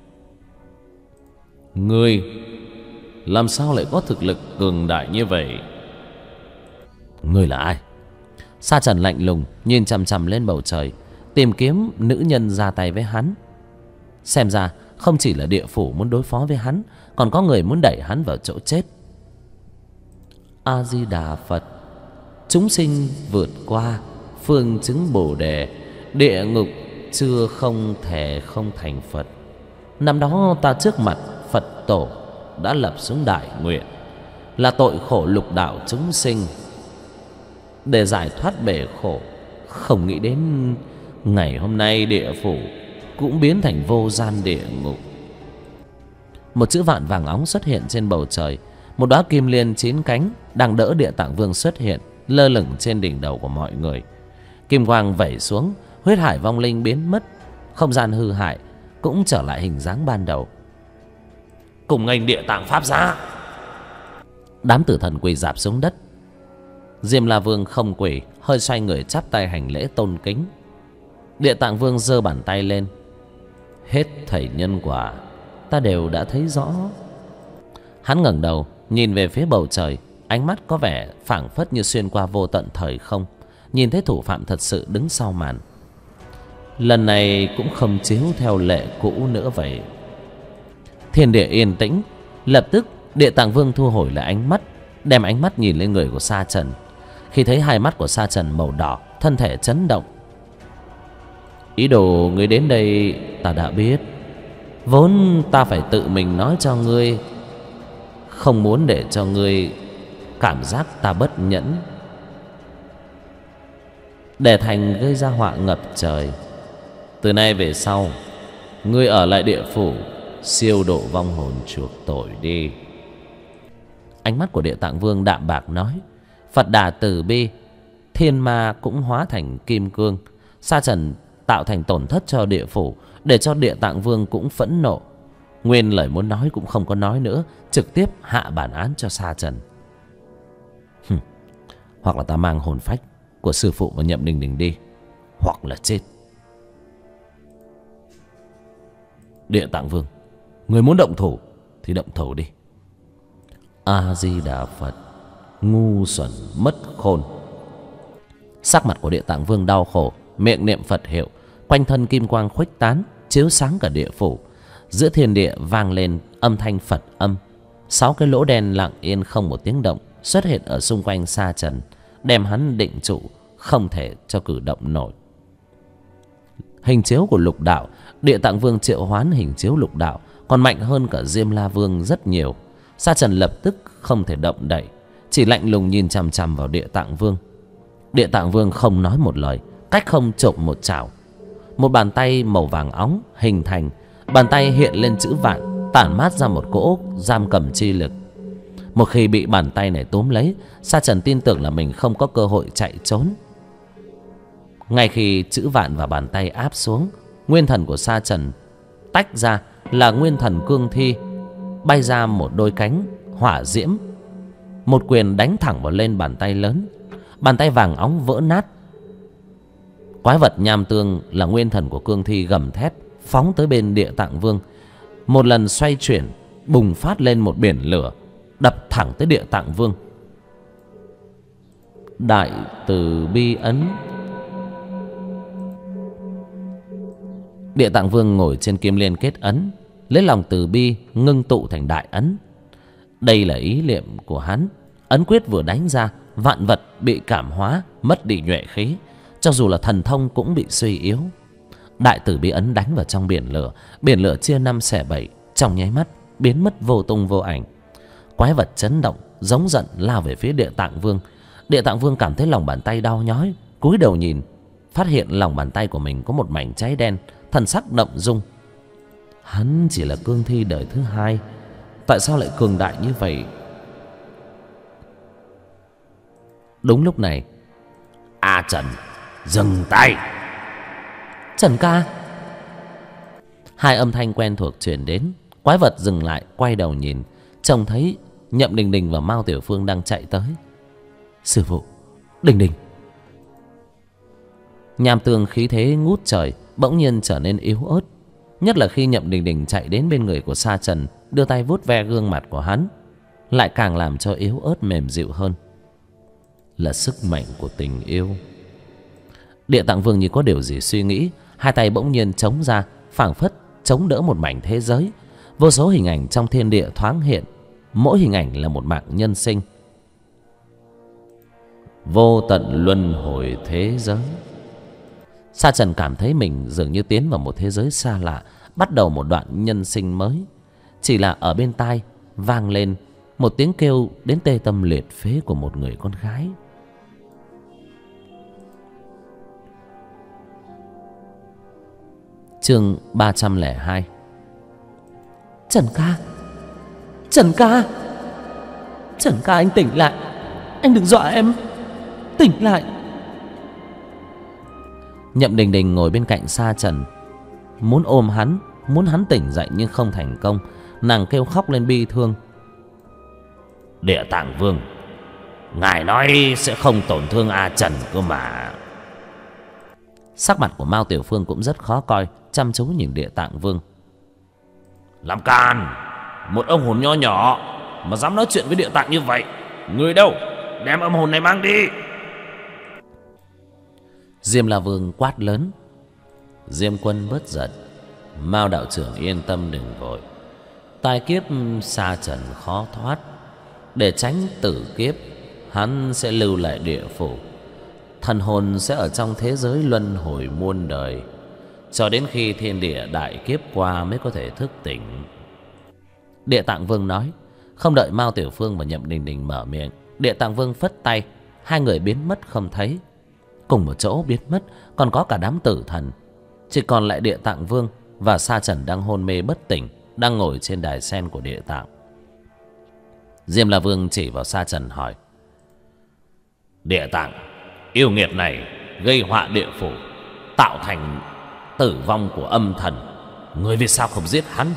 Ngươi làm sao lại có thực lực cường đại như vậy? Ngươi là ai? Sa trần lạnh lùng nhìn chằm chằm lên bầu trời, tìm kiếm nữ nhân ra tay với hắn. Xem ra không chỉ là địa phủ muốn đối phó với hắn, còn có người muốn đẩy hắn vào chỗ chết. A Di Đà Phật. Chúng sinh vượt qua phương chứng Bồ Đề, địa ngục chưa không thể không thành Phật. Năm đó ta trước mặt Phật tổ đã lập xuống đại nguyện, là tội khổ lục đạo chúng sinh. Để giải thoát bể khổ, không nghĩ đến ngày hôm nay địa phủ cũng biến thành vô gian địa ngục. Một chữ vạn vàng óng xuất hiện trên bầu trời. Một đóa kim liên 9 cánh đang đỡ Địa Tạng Vương xuất hiện, lơ lửng trên đỉnh đầu của mọi người. Kim quang vẩy xuống, huyết hải vong linh biến mất, không gian hư hại cũng trở lại hình dáng ban đầu. Cùng nghênh Địa Tạng Pháp giá. Đám tử thần quỳ rạp xuống đất. Diêm La Vương không quỳ, hơi xoay người chắp tay hành lễ tôn kính. Địa Tạng Vương giơ bàn tay lên. Hết thảy nhân quả ta đều đã thấy rõ. Hắn ngẩng đầu nhìn về phía bầu trời, ánh mắt có vẻ phảng phất như xuyên qua vô tận thời không, nhìn thấy thủ phạm thật sự đứng sau màn. Lần này cũng không chiếu theo lệ cũ nữa vậy. Thiên địa yên tĩnh. Lập tức Địa Tạng Vương thu hồi lại ánh mắt, đem ánh mắt nhìn lên người của Sa Trần. Khi thấy hai mắt của Sa Trần màu đỏ, thân thể chấn động. Ý đồ ngươi đến đây ta đã biết. Vốn ta phải tự mình nói cho ngươi, không muốn để cho ngươi cảm giác ta bất nhẫn, để thành gây ra họa ngập trời. Từ nay về sau, ngươi ở lại địa phủ siêu độ vong hồn chuộc tội đi. Ánh mắt của Địa Tạng Vương đạm bạc nói. Phật Đà từ bi, thiên ma cũng hóa thành kim cương. Sa Trần tạo thành tổn thất cho địa phủ, để cho Địa Tạng Vương cũng phẫn nộ. Nguyên lời muốn nói cũng không có nói nữa, trực tiếp hạ bản án cho Sa Trần. Hoặc là ta mang hồn phách của sư phụ và Nhậm Đình Đình đi, hoặc là chết. Địa Tạng Vương, người muốn động thủ thì động thủ đi. A Di Đà Phật. Ngu xuẩn mất khôn. Sắc mặt của Địa Tạng Vương đau khổ, miệng niệm Phật hiệu, quanh thân kim quang khuếch tán, chiếu sáng cả địa phủ. Giữa thiên địa vang lên âm thanh Phật âm. 6 cái lỗ đen lặng yên không một tiếng động xuất hiện ở xung quanh Sa Trần, đem hắn định trụ, không thể cho cử động nổi. Hình chiếu của lục đạo. Địa Tạng Vương triệu hoán hình chiếu lục đạo còn mạnh hơn cả Diêm La Vương rất nhiều. Sa Trần lập tức không thể động đậy, chỉ lạnh lùng nhìn chằm chằm vào Địa Tạng Vương. Địa Tạng Vương không nói một lời, cách không chộp một chảo. Một bàn tay màu vàng óng hình thành. Bàn tay hiện lên chữ vạn, tản mát ra một cỗ giam cầm chi lực. Một khi bị bàn tay này túm lấy, Sa Trần tin tưởng là mình không có cơ hội chạy trốn. Ngay khi chữ vạn và bàn tay áp xuống, nguyên thần của Sa Trần tách ra là nguyên thần cương thi, bay ra một đôi cánh hỏa diễm, một quyền đánh thẳng vào lên bàn tay lớn. Bàn tay vàng óng vỡ nát. Quái vật nham tương là nguyên thần của cương thi gầm thét, phóng tới bên Địa Tạng Vương. Một lần xoay chuyển, bùng phát lên một biển lửa, đập thẳng tới Địa Tạng Vương. Đại từ bi ấn. Địa Tạng Vương ngồi trên kim liên kết ấn, lấy lòng từ bi ngưng tụ thành đại ấn. Đây là ý niệm của hắn. Ấn quyết vừa đánh ra, vạn vật bị cảm hóa, mất đi nhuệ khí, cho dù là thần thông cũng bị suy yếu. Đại từ bi ấn đánh vào trong biển lửa chia 5 xẻ 7, trong nháy mắt biến mất vô tung vô ảnh. Quái vật chấn động, giống giận lao về phía Địa Tạng Vương. Địa Tạng Vương cảm thấy lòng bàn tay đau nhói, cúi đầu nhìn, phát hiện lòng bàn tay của mình có một mảnh cháy đen, thần sắc động dung. Hắn chỉ là cương thi đời thứ 2, tại sao lại cường đại như vậy? Đúng lúc này, A Trần, dừng tay. Trần ca. Hai âm thanh quen thuộc truyền đến. Quái vật dừng lại, quay đầu nhìn, trông thấy Nhậm Đình Đình và Mao Tiểu Phương đang chạy tới. Sư phụ, Đình Đình. Nham tương khí thế ngút trời bỗng nhiên trở nên yếu ớt, nhất là khi Nhậm Đình Đình chạy đến bên người của Sa Trần, đưa tay vuốt ve gương mặt của hắn, lại càng làm cho yếu ớt mềm dịu hơn. Là sức mạnh của tình yêu. Địa Tạng Vương như có điều gì suy nghĩ, hai tay bỗng nhiên chống ra, phảng phất chống đỡ một mảnh thế giới. Vô số hình ảnh trong thiên địa thoáng hiện, mỗi hình ảnh là một mạng nhân sinh. Vô tận luân hồi thế giới. Sa Trần cảm thấy mình dường như tiến vào một thế giới xa lạ, bắt đầu một đoạn nhân sinh mới. Chỉ là ở bên tai vang lên một tiếng kêu đến tê tâm liệt phế của một người con gái. Chương 302. Trần ca, Trần ca, Trần ca, anh tỉnh lại, anh đừng dọa em, tỉnh lại. Nhậm Đình Đình ngồi bên cạnh Sa Trần, muốn ôm hắn, muốn hắn tỉnh dậy nhưng không thành công. Nàng kêu khóc lên bi thương. Địa Tạng Vương, ngài nói sẽ không tổn thương A Trần cơ mà. Sắc mặt của Mao Tiểu Phương cũng rất khó coi, chăm chú nhìn Địa Tạng Vương. Làm càn, một ông hồn nho nhỏ mà dám nói chuyện với Địa Tạng như vậy. Người đâu, đem âm hồn này mang đi. Diêm La Vương quát lớn. Diêm Quân bớt giận. Mao đạo trưởng yên tâm đừng vội. Tai kiếp Sa Trần khó thoát. Để tránh tử kiếp, hắn sẽ lưu lại địa phủ. Thần hồn sẽ ở trong thế giới luân hồi muôn đời, cho đến khi thiên địa đại kiếp qua mới có thể thức tỉnh. Địa Tạng Vương nói. Không đợi Mao Tiểu Phương và Nhậm Đình Đình mở miệng, Địa Tạng Vương phất tay, hai người biến mất không thấy. Cùng một chỗ biến mất còn có cả đám tử thần. Chỉ còn lại Địa Tạng Vương và Sa Trần đang hôn mê bất tỉnh, đang ngồi trên đài sen của Địa Tạng. Diêm La Vương chỉ vào Sa Trần hỏi. Địa Tạng, yêu nghiệt này gây họa địa phủ, tạo thành tử vong của âm thần. Người vì sao không giết hắn?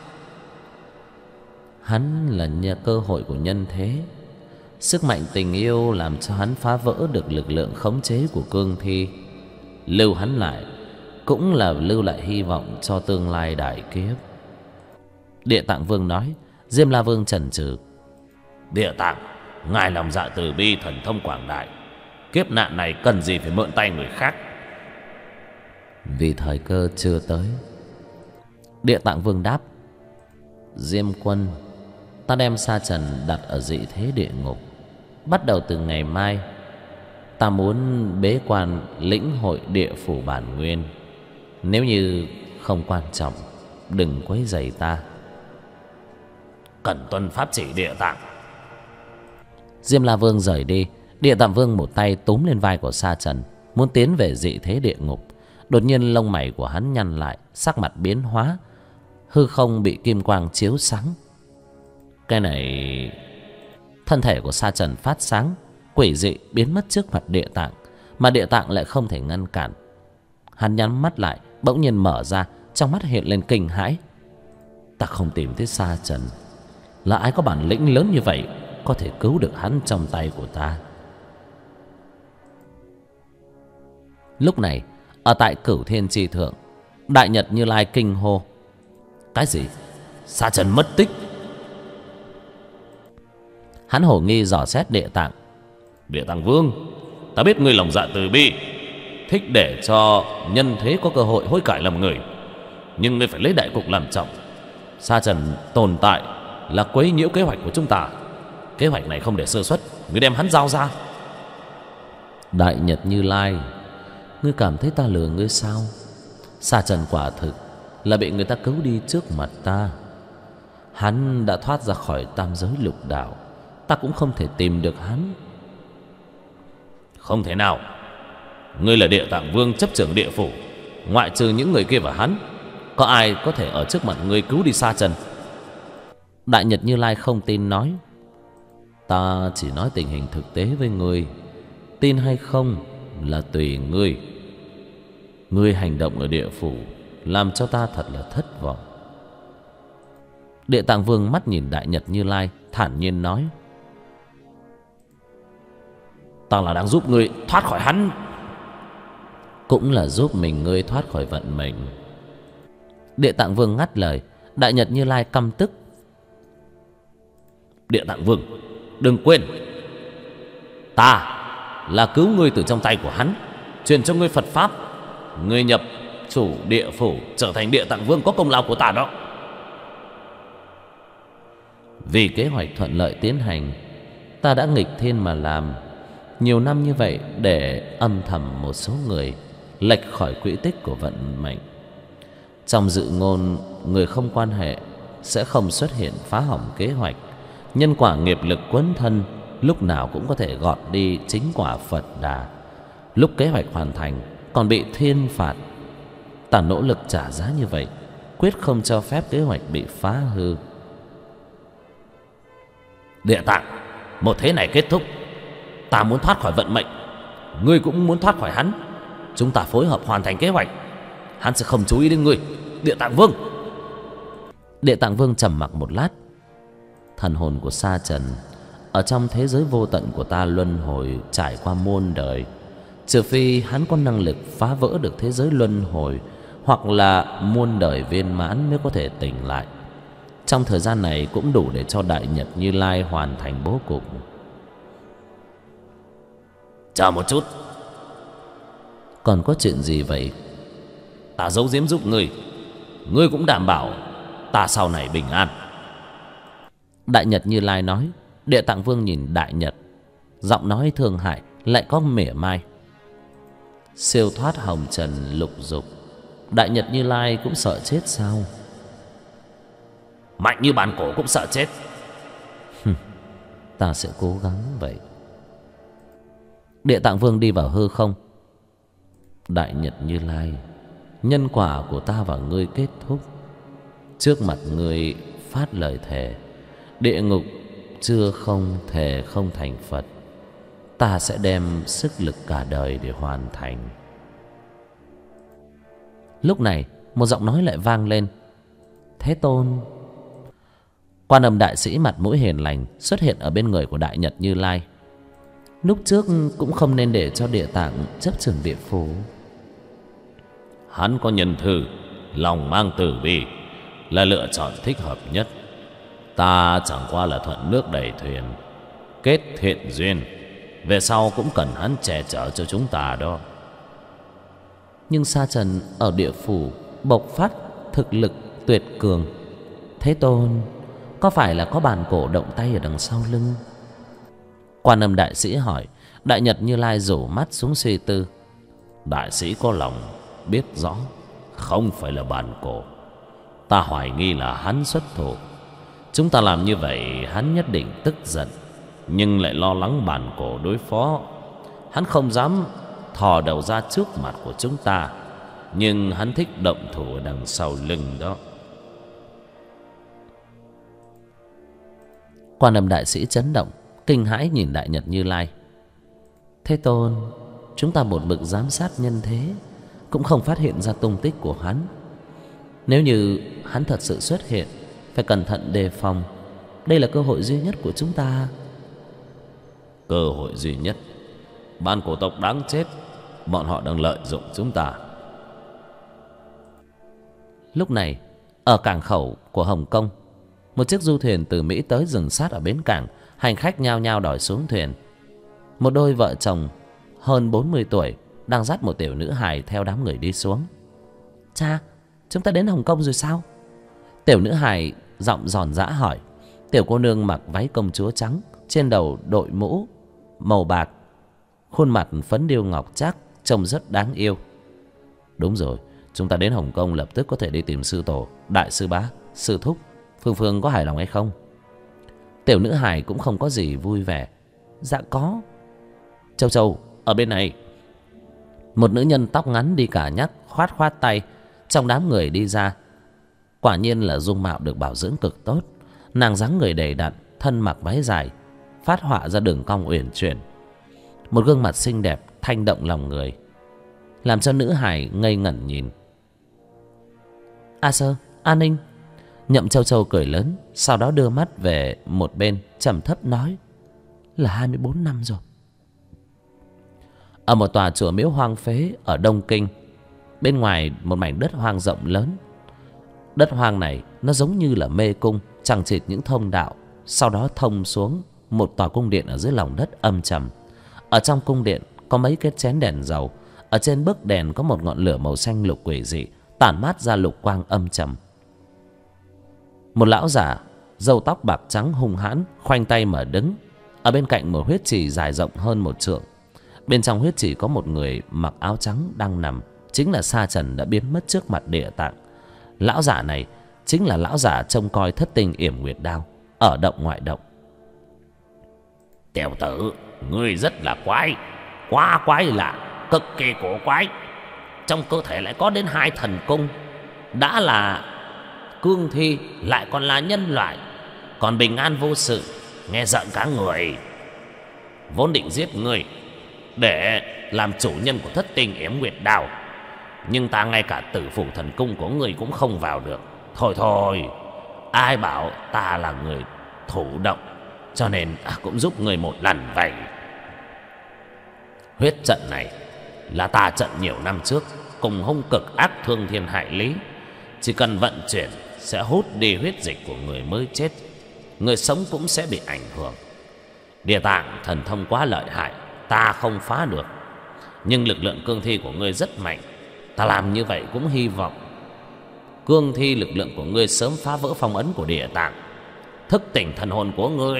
Hắn là nhà cơ hội của nhân thế. Sức mạnh tình yêu làm cho hắn phá vỡ được lực lượng khống chế của cương thi. Lưu hắn lại cũng là lưu lại hy vọng cho tương lai đại kiếp. Địa Tạng Vương nói. Diêm La Vương chần chừ. Địa Tạng, ngài lòng dạ từ bi, thần thông quảng đại, kiếp nạn này cần gì phải mượn tay người khác? Vì thời cơ chưa tới. Địa Tạng Vương đáp. Diêm Quân, ta đem Sa Trần đặt ở dị thế địa ngục. Bắt đầu từ ngày mai, ta muốn bế quan lĩnh hội địa phủ bản nguyên. Nếu như không quan trọng, đừng quấy rầy ta. Cần tuân pháp chỉ Địa Tạng. Diêm La Vương rời đi. Địa Tạng Vương một tay túm lên vai của Sa Trần, muốn tiến về dị thế địa ngục. Đột nhiên lông mày của hắn nhăn lại, sắc mặt biến hóa. Hư không bị kim quang chiếu sáng. Cái này... Thân thể của Sa Trần phát sáng, quỷ dị biến mất trước mặt Địa Tạng, mà Địa Tạng lại không thể ngăn cản. Hắn nhắm mắt lại, bỗng nhiên mở ra, trong mắt hiện lên kinh hãi. Ta không tìm thấy Sa Trần, là ai có bản lĩnh lớn như vậy có thể cứu được hắn trong tay của ta? Lúc này ở tại Cửu Thiên Chi Thượng, Đại Nhật Như Lai kinh hô. Cái gì? Sa Trần mất tích? Hắn hổ nghi dò xét Địa Tạng. Địa Tạng Vương, ta biết ngươi lòng dạ từ bi, thích để cho nhân thế có cơ hội hối cải làm người, nhưng ngươi phải lấy đại cục làm trọng. Sa Trần tồn tại là quấy nhiễu kế hoạch của chúng ta. Kế hoạch này không để sơ suất, ngươi đem hắn giao ra. Đại Nhật Như Lai, ngươi cảm thấy ta lừa ngươi sao? Sa Trần quả thực là bị người ta cứu đi trước mặt ta. Hắn đã thoát ra khỏi tam giới lục đạo, ta cũng không thể tìm được hắn. Không thể nào. Ngươi là Địa Tạng Vương chấp trưởng địa phủ, ngoại trừ những người kia và hắn, có ai có thể ở trước mặt ngươi cứu đi Sa Trần? Đại Nhật Như Lai không tin nói. Ta chỉ nói tình hình thực tế với ngươi, tin hay không là tùy ngươi. Ngươi hành động ở địa phủ làm cho ta thật là thất vọng. Địa Tạng Vương mắt nhìn Đại Nhật Như Lai, thản nhiên nói. Ta là đang giúp ngươi thoát khỏi hắn, cũng là giúp mình ngươi thoát khỏi vận mệnh. Địa Tạng Vương ngắt lời. Đại Nhật Như Lai căm tức. Địa Tạng Vương, đừng quên, ta là cứu ngươi từ trong tay của hắn, truyền cho ngươi Phật pháp. Ngươi nhập chủ địa phủ, trở thành Địa Tạng Vương có công lao của ta đó. Vì kế hoạch thuận lợi tiến hành, ta đã nghịch thiên mà làm. Nhiều năm như vậy để âm thầm một số người lệch khỏi quỹ tích của vận mệnh. Trong dự ngôn, người không quan hệ sẽ không xuất hiện phá hỏng kế hoạch. Nhân quả nghiệp lực quấn thân, lúc nào cũng có thể gọt đi chính quả Phật Đà. Lúc kế hoạch hoàn thành còn bị thiên phạt. Ta nỗ lực trả giá như vậy, quyết không cho phép kế hoạch bị phá hư. Địa Tạng, một thế này kết thúc, ta muốn thoát khỏi vận mệnh, ngươi cũng muốn thoát khỏi hắn. Chúng ta phối hợp hoàn thành kế hoạch, hắn sẽ không chú ý đến ngươi, Địa Tạng Vương. Địa Tạng Vương trầm mặc một lát. Thần hồn của Sa Trần ở trong thế giới vô tận của ta luân hồi trải qua muôn đời. Trừ phi hắn có năng lực phá vỡ được thế giới luân hồi, hoặc là muôn đời viên mãn mới có thể tỉnh lại. Trong thời gian này cũng đủ để cho Đại Nhật Như Lai hoàn thành bố cục. Chờ một chút. Còn có chuyện gì vậy? Ta giấu giếm giúp ngươi, ngươi cũng đảm bảo ta sau này bình an. Đại Nhật Như Lai nói. Địa Tạng Vương nhìn Đại Nhật, giọng nói thương hại lại có mỉa mai. Siêu thoát hồng trần lục dục, Đại Nhật Như Lai cũng sợ chết sao? Mạnh như bàn cổ cũng sợ chết. Ta sẽ cố gắng vậy. Địa Tạng Vương đi vào hư không. Đại Nhật Như Lai, nhân quả của ta và ngươi kết thúc. Trước mặt ngươi phát lời thề, địa ngục chưa không thề không thành Phật. Ta sẽ đem sức lực cả đời để hoàn thành. Lúc này một giọng nói lại vang lên. Thế Tôn. Quan Âm Đại Sĩ mặt mũi hiền lành xuất hiện ở bên người của Đại Nhật Như Lai. Lúc trước cũng không nên để cho Địa Tạng chấp trưởng địa phủ. Hắn có nhân thư, lòng mang từ bi, là lựa chọn thích hợp nhất. Ta chẳng qua là thuận nước đẩy thuyền, kết thiện duyên, về sau cũng cần hắn che chở cho chúng ta đó. Nhưng Sa Trần ở địa phủ bộc phát thực lực tuyệt cường. Thế Tôn, có phải là có bàn cổ động tay ở đằng sau lưng? Quan Âm Đại Sĩ hỏi. Đại Nhật Như Lai rủ mắt xuống suy tư. Đại sĩ có lòng biết rõ, không phải là bàn cổ. Ta hoài nghi là hắn xuất thủ. Chúng ta làm như vậy hắn nhất định tức giận, nhưng lại lo lắng bàn cổ đối phó. Hắn không dám thò đầu ra trước mặt của chúng ta, nhưng hắn thích động thủ ở đằng sau lưng đó. Quan Âm Đại Sĩ chấn động, kinh hãi nhìn Đại Nhật Như Lai. Thế Tôn, chúng ta một mực giám sát nhân thế, cũng không phát hiện ra tung tích của hắn. Nếu như hắn thật sự xuất hiện, phải cẩn thận đề phòng. Đây là cơ hội duy nhất của chúng ta. Cơ hội duy nhất? Ban cổ tộc đáng chết, bọn họ đang lợi dụng chúng ta. Lúc này ở cảng khẩu của Hồng Kông, một chiếc du thuyền từ Mỹ tới dừng sát ở bến cảng. Hành khách nhao nhao đòi xuống thuyền. Một đôi vợ chồng hơn 40 tuổi đang dắt một tiểu nữ hài theo đám người đi xuống. Cha, chúng ta đến Hồng Kông rồi sao? Tiểu nữ hài giọng giòn giã hỏi. Tiểu cô nương mặc váy công chúa trắng, trên đầu đội mũ màu bạc, khuôn mặt phấn điêu ngọc trác, trông rất đáng yêu. Đúng rồi, chúng ta đến Hồng Kông lập tức có thể đi tìm sư tổ, đại sư bá, sư thúc. Phương Phương có hài lòng hay không? Tiểu nữ hài cũng không có gì vui vẻ. Dạ có. Châu Châu, ở bên này. Một nữ nhân tóc ngắn đi cả nhắc khoát khoát tay. Trong đám người đi ra. Quả nhiên là dung mạo được bảo dưỡng cực tốt. Nàng dáng người đầy đặn, thân mặc váy dài, phát họa ra đường cong uyển chuyển. Một gương mặt xinh đẹp thanh động lòng người, làm cho nữ hài ngây ngẩn nhìn. A Sơ, A Ninh. Nhậm Châu Châu cười lớn, sau đó đưa mắt về một bên, trầm thấp nói. Là 24 năm rồi. Ở một tòa chùa miếu hoang phế ở Đông Kinh, bên ngoài một mảnh đất hoang rộng lớn. Đất hoang này nó giống như là mê cung, chằng chịt những thông đạo, sau đó thông xuống một tòa cung điện ở dưới lòng đất âm trầm. Ở trong cung điện có mấy cái chén đèn dầu. Ở trên bức đèn có một ngọn lửa màu xanh lục quỷ dị, tản mát ra lục quang âm trầm. Một lão giả râu tóc bạc trắng hung hãn khoanh tay mà đứng. Ở bên cạnh một huyết trì dài rộng hơn 1 trượng. Bên trong huyết trì có một người mặc áo trắng đang nằm. Chính là Sa Trần đã biến mất trước mặt Địa Tạng. Lão giả này chính là lão giả trông coi thất tinh yểm nguyệt đao ở động ngoại động. Tiểu tử, ngươi rất là quái, quá quái lạ, cực kỳ cổ quái. Trong cơ thể lại có đến 2 thần cung, đã là cương thi lại còn là nhân loại, còn bình an vô sự, nghe giận cả người. Vốn định giết ngươi để làm chủ nhân của thất tinh yểm nguyệt đao, nhưng ta ngay cả tử phủ thần cung của ngươi cũng không vào được. Thôi thôi, ai bảo ta là người thủ động, cho nên cũng giúp ngươi một lần vậy. Huyết trận này là ta trận nhiều năm trước cùng hung cực ác thương thiên hại lý, chỉ cần vận chuyển sẽ hút đi huyết dịch của người mới chết, người sống cũng sẽ bị ảnh hưởng. Địa tạng thần thông quá lợi hại, ta không phá được, nhưng lực lượng cương thi của ngươi rất mạnh, ta làm như vậy cũng hy vọng cương thi lực lượng của ngươi sớm phá vỡ phong ấn của địa tạng, thức tỉnh thần hồn của ngươi.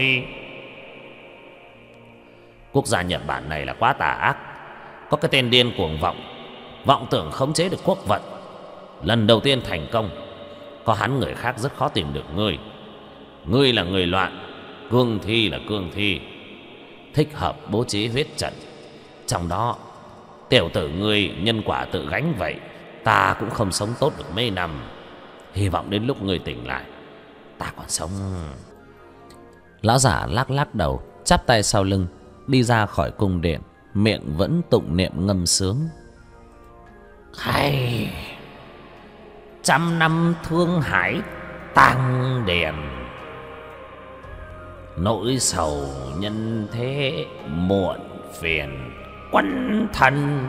Quốc gia Nhật Bản này là quá tà ác, có cái tên điên cuồng vọng tưởng khống chế được quốc vận. Lần đầu tiên thành công, có hắn người khác rất khó tìm được ngươi. Ngươi là người loạn, cương thi là cương thi, thích hợp bố trí huyết trận. Trong đó tiểu tử ngươi nhân quả tự gánh vậy, ta cũng không sống tốt được mấy năm. Hy vọng đến lúc ngươi tỉnh lại, ta còn sống. Lão giả lắc lắc đầu, chắp tay sau lưng, đi ra khỏi cung điện, miệng vẫn tụng niệm ngâm sướng. Hay, 100 năm thương hải tăng đèn, nỗi sầu nhân thế muộn phiền quấn thân.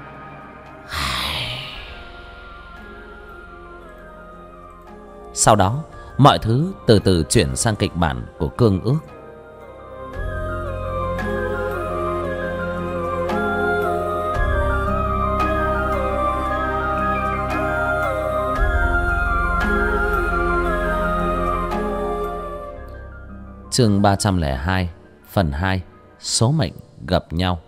Sau đó mọi thứ từ từ chuyển sang kịch bản của Cương Ước. Chương 302, phần 2, số mệnh gặp nhau.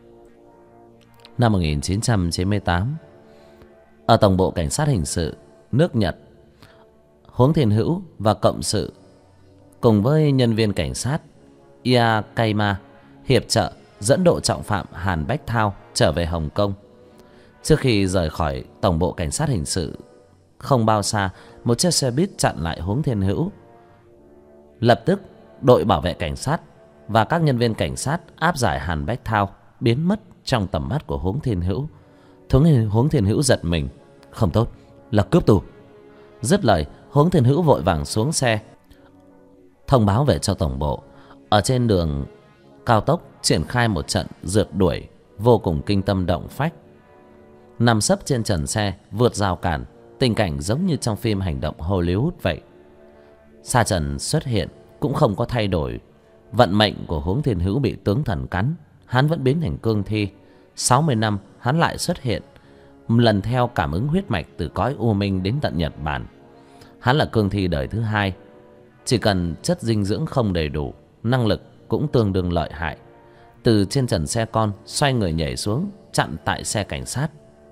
Năm 1998, ở Tổng bộ Cảnh sát Hình sự nước Nhật, Huống Thiên Hữu và cộng sự cùng với nhân viên cảnh sát Iyakaima hiệp trợ dẫn độ trọng phạm Hàn Bách Thao trở về Hồng Kông. Trước khi rời khỏi Tổng bộ Cảnh sát Hình sự, không bao xa, một chiếc xe buýt chặn lại Huống Thiên Hữu. Lập tức đội bảo vệ cảnh sát và các nhân viên cảnh sát áp giải Hàn Bách Thao biến mất trong tầm mắt của Huống Thiên Hữu. Huống Thiên Hữu giật mình. Không tốt, là cướp tù. Dứt lời, Huống Thiên Hữu vội vàng xuống xe, thông báo về cho tổng bộ. Ở trên đường cao tốc triển khai một trận rượt đuổi vô cùng kinh tâm động phách. Nằm sấp trên trần xe, vượt rào cản, tình cảnh giống như trong phim hành động Hollywood vậy. Sa trần xuất hiện cũng không có thay đổi. Vận mệnh của Huống Thiên Hữu bị tướng thần cắn, hắn vẫn biến thành cương thi. 60 năm hắn lại xuất hiện, lần theo cảm ứng huyết mạch từ cõi U Minh đến tận Nhật Bản. Hắn là cương thi đời thứ 2, chỉ cần chất dinh dưỡng không đầy đủ, năng lực cũng tương đương lợi hại. Từ trên trần xe con xoay người nhảy xuống, chặn tại xe cảnh sát.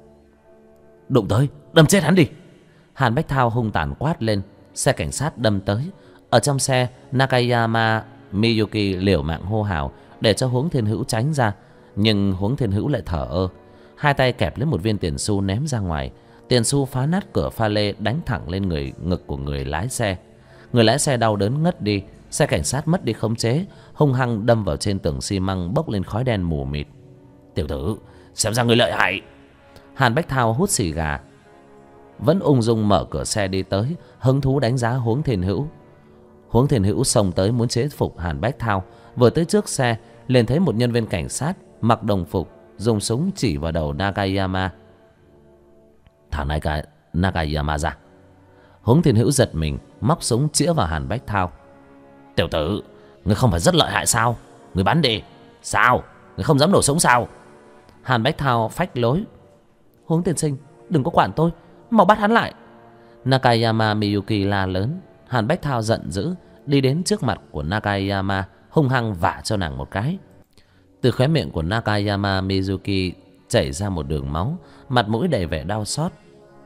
Đụng tới, đâm chết hắn đi! Hàn Bách Thao hung tàn quát lên. Xe cảnh sát đâm tới. Ở trong xe, Nakayama Miyuki liều mạng hô hào để cho Huống Thiên Hữu tránh ra, nhưng Huống Thiên Hữu lại thở ơ, hai tay kẹp lấy một viên tiền xu ném ra ngoài. Tiền xu phá nát cửa pha lê, đánh thẳng lên ngực của người lái xe. Người lái xe đau đớn ngất đi. Xe cảnh sát mất đi khống chế, hung hăng đâm vào trên tường xi măng bốc lên khói đen mù mịt. Tiểu tử, xem ra người lợi hại. Hàn Bách Thao hút xì gà, vẫn ung dung mở cửa xe đi tới, hứng thú đánh giá Huống Thiên Hữu. Huống Thiên Hữu xông tới muốn chế phục Hàn Bách Thao. Vừa tới trước xe, liền thấy một nhân viên cảnh sát mặc đồng phục dùng súng chỉ vào đầu Nakayama. Thằng Nakayama ra. Huống Thiên Hữu giật mình, móc súng chĩa vào Hàn Bách Thao. Tiểu tử, người không phải rất lợi hại sao? Người bắn đi. Sao? Người không dám nổ súng sao? Hàn Bách Thao phách lối. Huống tiên sinh, đừng có quản tôi, mau bắt hắn lại. Nakayama Miyuki la lớn. Hàn Bách Thao giận dữ, đi đến trước mặt của Nakayama, hung hăng vả cho nàng một cái. Từ khóe miệng của Nakayama Mizuki chảy ra một đường máu, mặt mũi đầy vẻ đau xót.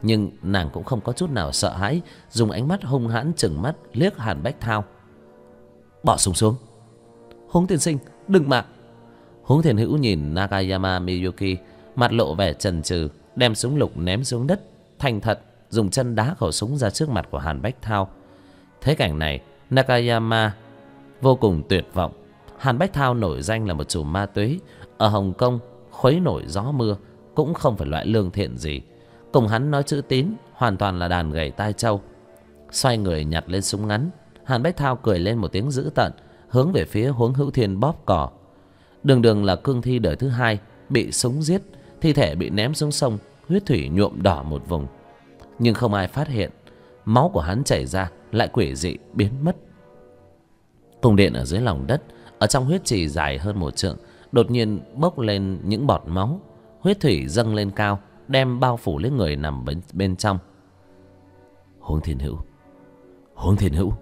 Nhưng nàng cũng không có chút nào sợ hãi, dùng ánh mắt hung hãn trừng mắt liếc Hàn Bách Thao. Bỏ súng xuống. Huống tiên sinh, đừng mà. Huống Thiên Hữu nhìn Nakayama Miyuki, mặt lộ vẻ chần chừ, đem súng lục ném xuống đất, thành thật dùng chân đá khẩu súng ra trước mặt của Hàn Bách Thao. Thấy cảnh này, Nakayama vô cùng tuyệt vọng. Hàn Bách Thao nổi danh là một chùm ma túy, ở Hồng Kông khuấy nổi gió mưa, cũng không phải loại lương thiện gì. Cùng hắn nói chữ tín hoàn toàn là đàn gầy tai trâu. Xoay người nhặt lên súng ngắn, Hàn Bách Thao cười lên một tiếng dữ tợn, hướng về phía Huống Hữu Thiên bóp cò. Đường đường là cương thi đời thứ hai, bị súng giết, thi thể bị ném xuống sông, huyết thủy nhuộm đỏ một vùng. Nhưng không ai phát hiện, máu của hắn chảy ra lại quỷ dị biến mất. Cung điện ở dưới lòng đất, ở trong huyết trì dài hơn 1 trượng, đột nhiên bốc lên những bọt máu, huyết thủy dâng lên cao, đem bao phủ lấy người nằm bên trong. Huống Thiên Hữu, Huống Thiên Hữu.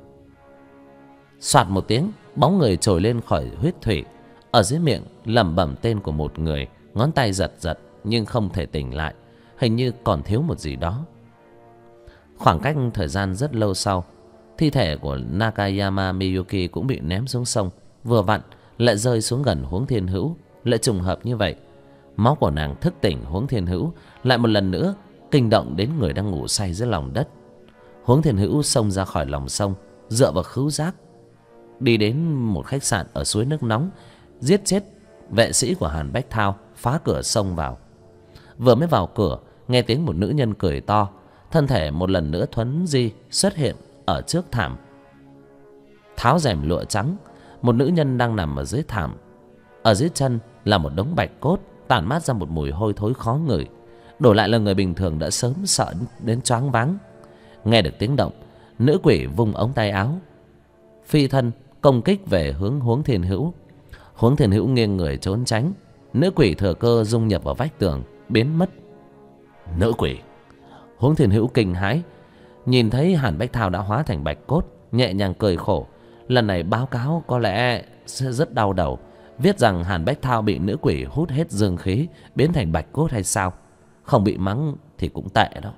Soạt một tiếng, bóng người trồi lên khỏi huyết thủy, ở dưới miệng lẩm bẩm tên của một người, ngón tay giật giật nhưng không thể tỉnh lại, hình như còn thiếu một gì đó. Khoảng cách thời gian rất lâu sau, thi thể của Nakayama Miyuki cũng bị ném xuống sông, vừa vặn lại rơi xuống gần Huống Thiên Hữu. Lại trùng hợp như vậy, máu của nàng thức tỉnh Huống Thiên Hữu, lại một lần nữa kinh động đến người đang ngủ say dưới lòng đất. Huống Thiên Hữu xông ra khỏi lòng sông, dựa vào khứu giác, đi đến một khách sạn ở suối nước nóng, giết chết vệ sĩ của Hàn Bách Thao, phá cửa xông vào. Vừa mới vào cửa, nghe tiếng một nữ nhân cười to, thân thể một lần nữa thuấn di xuất hiện ở trước thảm. Tháo rèm lụa trắng, một nữ nhân đang nằm ở dưới thảm. Ở dưới chân là một đống bạch cốt, tản mát ra một mùi hôi thối khó ngửi. Đổi lại là người bình thường đã sớm sợ đến choáng váng. Nghe được tiếng động, nữ quỷ vung ống tay áo, phi thân công kích về hướng Huống Thiên Hữu. Huống Thiên Hữu nghiêng người trốn tránh, nữ quỷ thừa cơ dung nhập vào vách tường, biến mất. Nữ quỷ! Huống Thiên Hữu kinh hãi, nhìn thấy Hàn Bách Thao đã hóa thành bạch cốt, nhẹ nhàng cười khổ. Lần này báo cáo có lẽ sẽ rất đau đầu, viết rằng Hàn Bách Thao bị nữ quỷ hút hết dương khí, biến thành bạch cốt hay sao? Không bị mắng thì cũng tệ đó.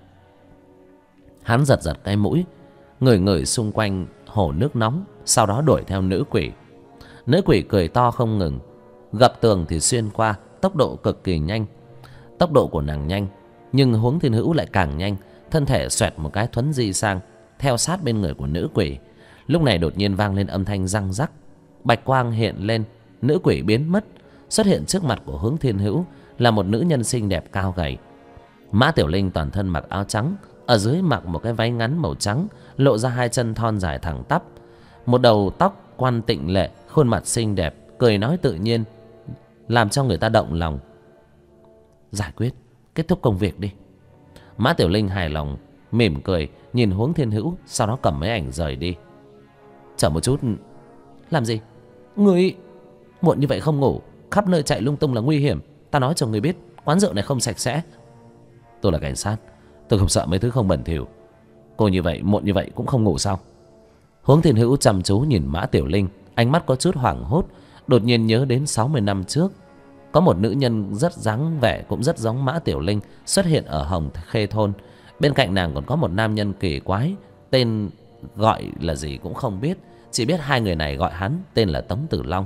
Hắn giật giật cái mũi, ngửi ngửi xung quanh hồ nước nóng, sau đó đuổi theo nữ quỷ. Nữ quỷ cười to không ngừng, gập tường thì xuyên qua, tốc độ cực kỳ nhanh. Tốc độ của nàng nhanh, nhưng Huống Thiên Hữu lại càng nhanh, thân thể xoẹt một cái thuấn di sang, theo sát bên người của nữ quỷ. Lúc này đột nhiên vang lên âm thanh răng rắc, bạch quang hiện lên, nữ quỷ biến mất. Xuất hiện trước mặt của Huống Thiên Hữu là một nữ nhân xinh đẹp cao gầy. Mã Tiểu Linh toàn thân mặc áo trắng, ở dưới mặc một cái váy ngắn màu trắng, lộ ra 2 chân thon dài thẳng tắp, một đầu tóc quăn tịnh lệ, khuôn mặt xinh đẹp, cười nói tự nhiên, làm cho người ta động lòng. Giải quyết, kết thúc công việc đi. Mã Tiểu Linh hài lòng, mỉm cười nhìn Huống Thiên Hữu, sau đó cầm mấy ảnh rời đi. Chờ một chút. Làm gì? Người muộn như vậy không ngủ, khắp nơi chạy lung tung là nguy hiểm. Ta nói cho người biết, quán rượu này không sạch sẽ. Tôi là cảnh sát, tôi không sợ mấy thứ không bẩn thỉu. Cô như vậy, muộn như vậy cũng không ngủ sao? Huống Thiên Hữu chăm chú nhìn Mã Tiểu Linh, ánh mắt có chút hoảng hốt, đột nhiên nhớ đến 60 năm trước, có một nữ nhân rất dáng vẻ cũng rất giống Mã Tiểu Linh xuất hiện ở Hồng Khê thôn. Bên cạnh nàng còn có một nam nhân kỳ quái, tên gọi là gì cũng không biết, chỉ biết 2 người này gọi hắn tên là Tống Tử Long.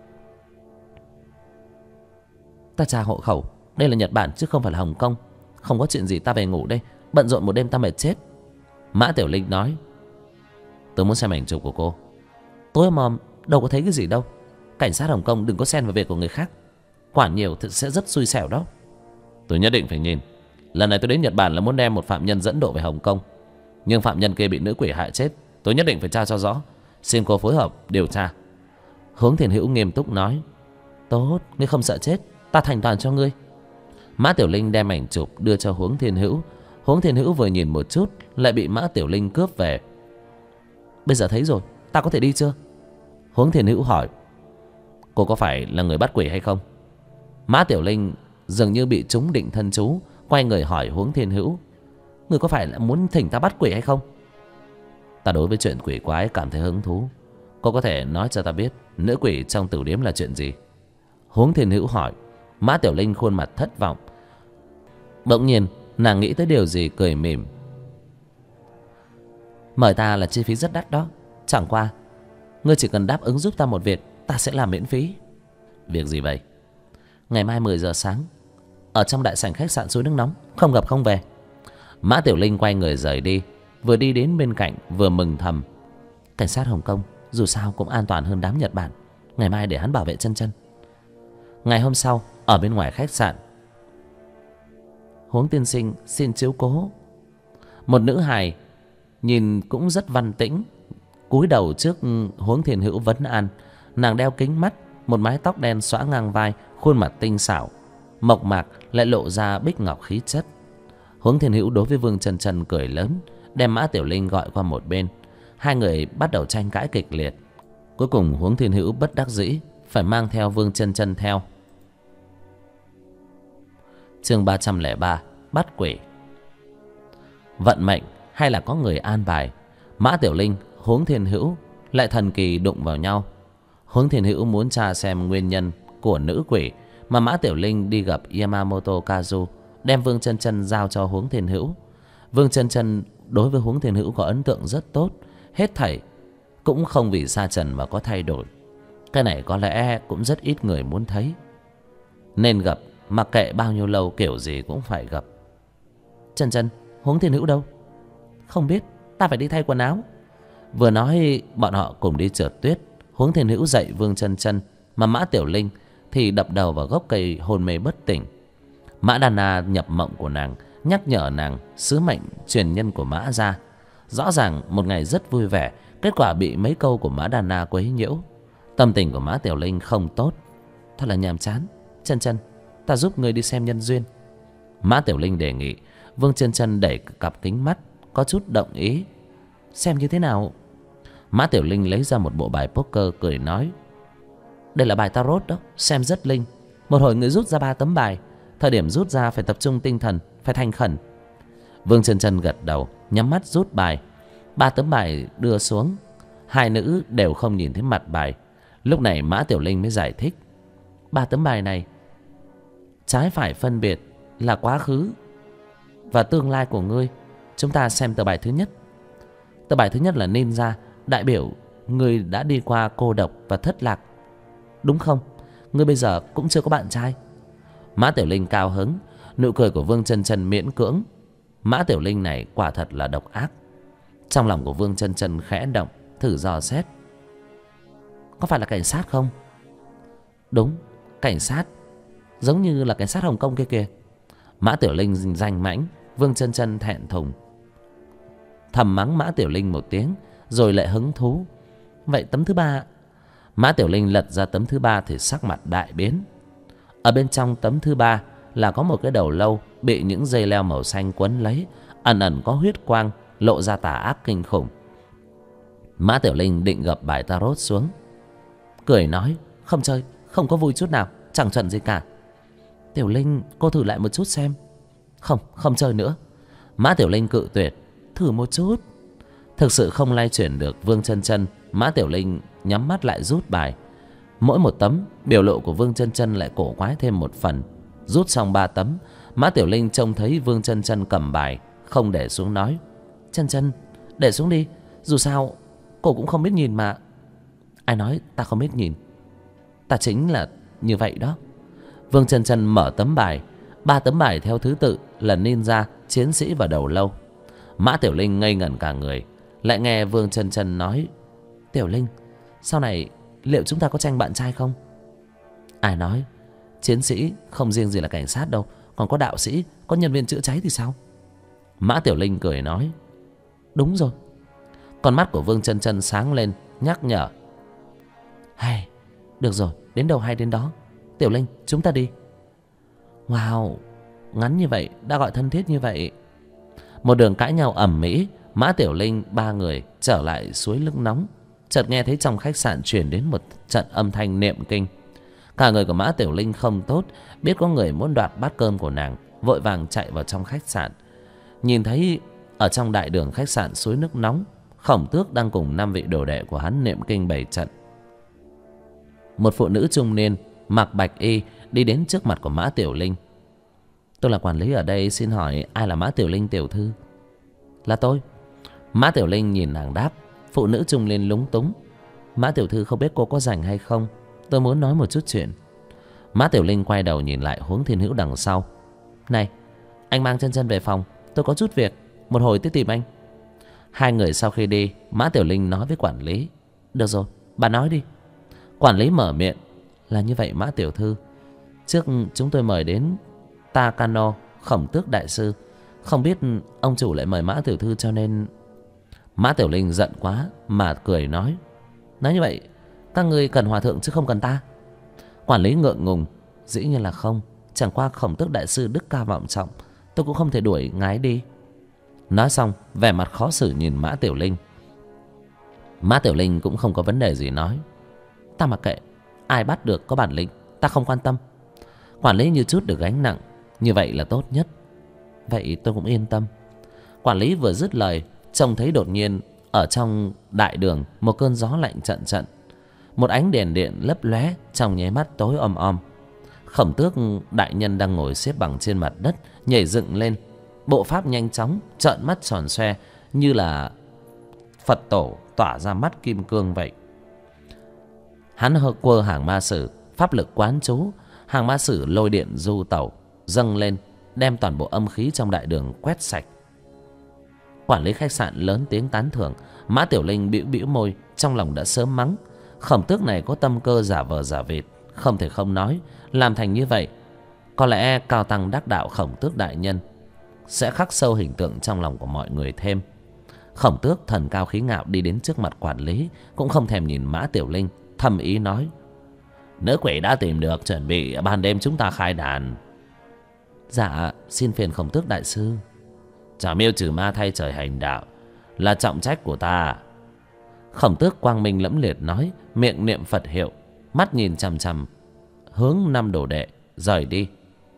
Ta tra hộ khẩu, đây là Nhật Bản chứ không phải là Hồng Kông. Không có chuyện gì, ta về ngủ đây, bận rộn một đêm ta mệt chết. Mã Tiểu Linh nói. Tôi muốn xem ảnh chụp của cô. Tôi mòm, đâu có thấy cái gì đâu. Cảnh sát Hồng Kông đừng có xen vào việc của người khác, quản nhiều thì sẽ rất xui xẻo đó. Tôi nhất định phải nhìn. Lần này tôi đến Nhật Bản là muốn đem một phạm nhân dẫn độ về Hồng Kông, nhưng phạm nhân kia bị nữ quỷ hại chết. Tôi nhất định phải tra cho rõ. Xin cô phối hợp điều tra. Huống Thiên Hữu nghiêm túc nói. Tốt, ngươi không sợ chết, ta thành toàn cho ngươi. Mã Tiểu Linh đem ảnh chụp đưa cho Huống Thiên Hữu. Huống Thiên Hữu vừa nhìn một chút lại bị Mã Tiểu Linh cướp về. Bây giờ thấy rồi, ta có thể đi chưa? Huống Thiên Hữu hỏi. Cô có phải là người bắt quỷ hay không? Mã Tiểu Linh dường như bị trúng định thân chú, quay người hỏi Huống Thiên Hữu. Người có phải là muốn thỉnh ta bắt quỷ hay không? Ta đối với chuyện quỷ quái cảm thấy hứng thú. Cô có thể nói cho ta biết nữ quỷ trong tử điếm là chuyện gì? Huống Thiên Hữu hỏi. Mã Tiểu Linh khuôn mặt thất vọng. Bỗng nhiên Nàng nghĩ tới điều gì cười mỉm. Mời ta là chi phí rất đắt đó. Chẳng qua ngươi chỉ cần đáp ứng giúp ta một việc, ta sẽ làm miễn phí. Việc gì vậy? Ngày mai 10 giờ sáng, ở trong đại sảnh khách sạn Suối Nước Nóng, không gặp không về. Mã Tiểu Linh quay người rời đi. Vừa đi đến bên cạnh vừa mừng thầm. Cảnh sát Hồng Kông dù sao cũng an toàn hơn đám Nhật Bản. Ngày mai để hắn bảo vệ chân chân. Ngày hôm sau, ở bên ngoài khách sạn, Huống tiên sinh xin chiếu cố. Một nữ hài nhìn cũng rất văn tĩnh cúi đầu trước Huống Thiên Hữu vấn an. Nàng đeo kính mắt, một mái tóc đen xõa ngang vai, khuôn mặt tinh xảo mộc mạc lại lộ ra bích ngọc khí chất. Huống Thiên Hữu đối với Vương Chân Chân cười lớn, đem Mã Tiểu Linh gọi qua một bên. Hai người bắt đầu tranh cãi kịch liệt. Cuối cùng Huống Thiên Hữu bất đắc dĩ phải mang theo Vương Chân Chân theo. Chương 303: Bắt quỷ. Vận mệnh hay là có người an bài, Mã Tiểu Linh, Huống Thiên Hữu lại thần kỳ đụng vào nhau. Huống Thiên Hữu muốn tra xem nguyên nhân của nữ quỷ, mà Mã Tiểu Linh đi gặp Yamamoto Kazu, đem Vương Chân Chân giao cho Huống Thiên Hữu. Vương Chân Chân đối với Huống Thiên Hữu có ấn tượng rất tốt, hết thảy cũng không vì sa trần mà có thay đổi. Cái này có lẽ cũng rất ít người muốn thấy. Nên gặp, mặc kệ bao nhiêu lâu kiểu gì cũng phải gặp. Chân Chân, Huống Thiên Hữu đâu? Không biết, ta phải đi thay quần áo. Vừa nói bọn họ cùng đi trượt tuyết. Huống Thiên Hữu dạy Vương Chân Chân, mà Mã Tiểu Linh thì đập đầu vào gốc cây hôn mê bất tỉnh. Mã Đàn Na nhập mộng của nàng, nhắc nhở nàng sứ mệnh truyền nhân của Mã gia. Rõ ràng một ngày rất vui vẻ, kết quả bị mấy câu của Mã Đàn Na quấy nhiễu. Tâm tình của Mã Tiểu Linh không tốt. Thật là nhàm chán. Chân Chân, ta giúp ngươi đi xem nhân duyên. Mã Tiểu Linh đề nghị. Vương Chân Chân đẩy cặp kính mắt, có chút động ý. Xem như thế nào? Mã Tiểu Linh lấy ra một bộ bài poker cười nói. Đây là bài tarot đó, xem rất linh. Một hồi người rút ra 3 tấm bài, thời điểm rút ra phải tập trung tinh thần, phải thành khẩn. Vương Chân Chân gật đầu, nhắm mắt rút bài. 3 tấm bài đưa xuống, hai nữ đều không nhìn thấy mặt bài. Lúc này Mã Tiểu Linh mới giải thích. 3 tấm bài này trái phải phân biệt là quá khứ và tương lai của ngươi. Chúng ta xem tờ bài thứ nhất. Tờ bài thứ nhất là ninja, đại biểu ngươi đã đi qua cô độc và thất lạc, đúng không? Ngươi bây giờ cũng chưa có bạn trai. Mã Tiểu Linh cao hứng. Nụ cười của Vương Chân Chân miễn cưỡng. Mã Tiểu Linh này quả thật là độc ác. Trong lòng của Vương Chân Chân khẽ động, thử dò xét. Có phải là cảnh sát không? Đúng, cảnh sát. Giống như là cảnh sát Hồng Kông kia kìa. Mã Tiểu Linh danh mãnh. Vương Chân Chân thẹn thùng, thầm mắng Mã Tiểu Linh một tiếng, rồi lại hứng thú. Vậy tấm thứ 3? Mã Tiểu Linh lật ra tấm thứ 3 thì sắc mặt đại biến. Ở bên trong tấm thứ 3 là có một cái đầu lâu bị những dây leo màu xanh quấn lấy, ẩn ẩn có huyết quang, lộ ra tà ác kinh khủng. Mã Tiểu Linh định gập bài tarot xuống, cười nói. Không chơi, không có vui chút nào, chẳng chuẩn gì cả. Tiểu Linh, cô thử lại một chút xem. Không chơi nữa. Mã Tiểu Linh cự tuyệt. Thử một chút. Thực sự không lay chuyển được Vương Chân Chân, Mã Tiểu Linh nhắm mắt lại rút bài. Mỗi một tấm, biểu lộ của Vương Chân Chân lại cổ quái thêm một phần. Rút xong 3 tấm, Mã Tiểu Linh trông thấy Vương Chân Chân cầm bài không để xuống, nói. Chân Chân, để xuống đi, dù sao cô cũng không biết nhìn mà. Ai nói ta không biết nhìn? Ta chính là như vậy đó. Vương Chân Chân mở tấm bài. 3 tấm bài theo thứ tự là ninja, chiến sĩ và đầu lâu. Mã Tiểu Linh ngây ngẩn cả người. Lại nghe Vương Chân Chân nói. Tiểu Linh, sau này liệu chúng ta có tranh bạn trai không? Ai nói? Chiến sĩ không riêng gì là cảnh sát đâu, còn có đạo sĩ, có nhân viên chữa cháy thì sao? Mã Tiểu Linh cười nói. Đúng rồi. Con mắt của Vương Chân Chân sáng lên, nhắc nhở. Hay, được rồi, đến đâu hay đến đó. Tiểu Linh, chúng ta đi. Wow, ngắn như vậy đã gọi thân thiết như vậy. Một đường cãi nhau ầm ĩ, Mã Tiểu Linh 3 người trở lại Suối Nước Nóng. Chợt nghe thấy trong khách sạn truyền đến một trận âm thanh niệm kinh. Cả người của Mã Tiểu Linh không tốt, biết có người muốn đoạt bát cơm của nàng, vội vàng chạy vào trong khách sạn. Nhìn thấy ở trong đại đường khách sạn Suối Nước Nóng, Khổng Tước đang cùng 5 vị đồ đệ của hắn niệm kinh bày trận. Một phụ nữ trung niên mặc bạch y đi đến trước mặt của Mã Tiểu Linh. Tôi là quản lý ở đây, xin hỏi ai là Mã Tiểu Linh tiểu thư? Là tôi. Mã Tiểu Linh nhìn nàng đáp. Phụ nữ trung niên lúng túng. Mã tiểu thư không biết cô có rảnh hay không? Tôi muốn nói một chút chuyện. Mã Tiểu Linh quay đầu nhìn lại Huống Thiên Hữu đằng sau. Này, anh mang Chân Chân về phòng, tôi có chút việc, một hồi tới tìm anh. Hai người sau khi đi, Mã Tiểu Linh nói với quản lý. Được rồi, bà nói đi. Quản lý mở miệng. Là như vậy Mã tiểu thư, trước chúng tôi mời đến Takano Khổng Tước đại sư, không biết ông chủ lại mời Mã tiểu thư cho nên. Mã Tiểu Linh giận quá mà cười nói. Nói như vậy các ngươi cần hòa thượng chứ không cần ta? Quản lý ngượng ngùng. Dĩ nhiên là không, chẳng qua Khổng Tước đại sư đức cao vọng trọng, tôi cũng không thể đuổi ngái đi. Nói xong vẻ mặt khó xử nhìn Mã Tiểu Linh. Mã Tiểu Linh cũng không có vấn đề gì nói. Ta mặc kệ, ai bắt được có bản lĩnh, ta không quan tâm. Quản lý như chút được gánh nặng. Như vậy là tốt nhất. Vậy tôi cũng yên tâm. Quản lý vừa dứt lời, trông thấy đột nhiên ở trong đại đường một cơn gió lạnh trận trận. Một ánh đèn điện lấp lóe, trong nháy mắt tối om om. Khổng Tước đại nhân đang ngồi xếp bằng trên mặt đất, nhảy dựng lên, bộ pháp nhanh chóng, trợn mắt tròn xoe như là Phật tổ tỏa ra mắt kim cương vậy. Hắn hơ quơ hàng ma sử, pháp lực quán chú, hàng ma sử lôi điện du tẩu dâng lên, đem toàn bộ âm khí trong đại đường quét sạch. Quản lý khách sạn lớn tiếng tán thưởng. Mã Tiểu Linh bĩu bĩu môi, trong lòng đã sớm mắng Khổng Tước này có tâm cơ giả vờ giả vịt, không thể không nói. Làm thành như vậy, có lẽ cao tăng đắc đạo Khổng Tước đại nhân sẽ khắc sâu hình tượng trong lòng của mọi người thêm. Khổng Tước thần cao khí ngạo đi đến trước mặt quản lý, cũng không thèm nhìn Mã Tiểu Linh, thầm ý nói. Nữ quỷ đã tìm được, chuẩn bị ban đêm chúng ta khai đàn. Dạ, xin phiền Khổng Tước đại sư. Trả miêu trừ ma thay trời hành đạo là trọng trách của ta. Khổng Tước quang minh lẫm liệt nói, miệng niệm Phật hiệu, mắt nhìn chằm chằm hướng năm đồ đệ rời đi.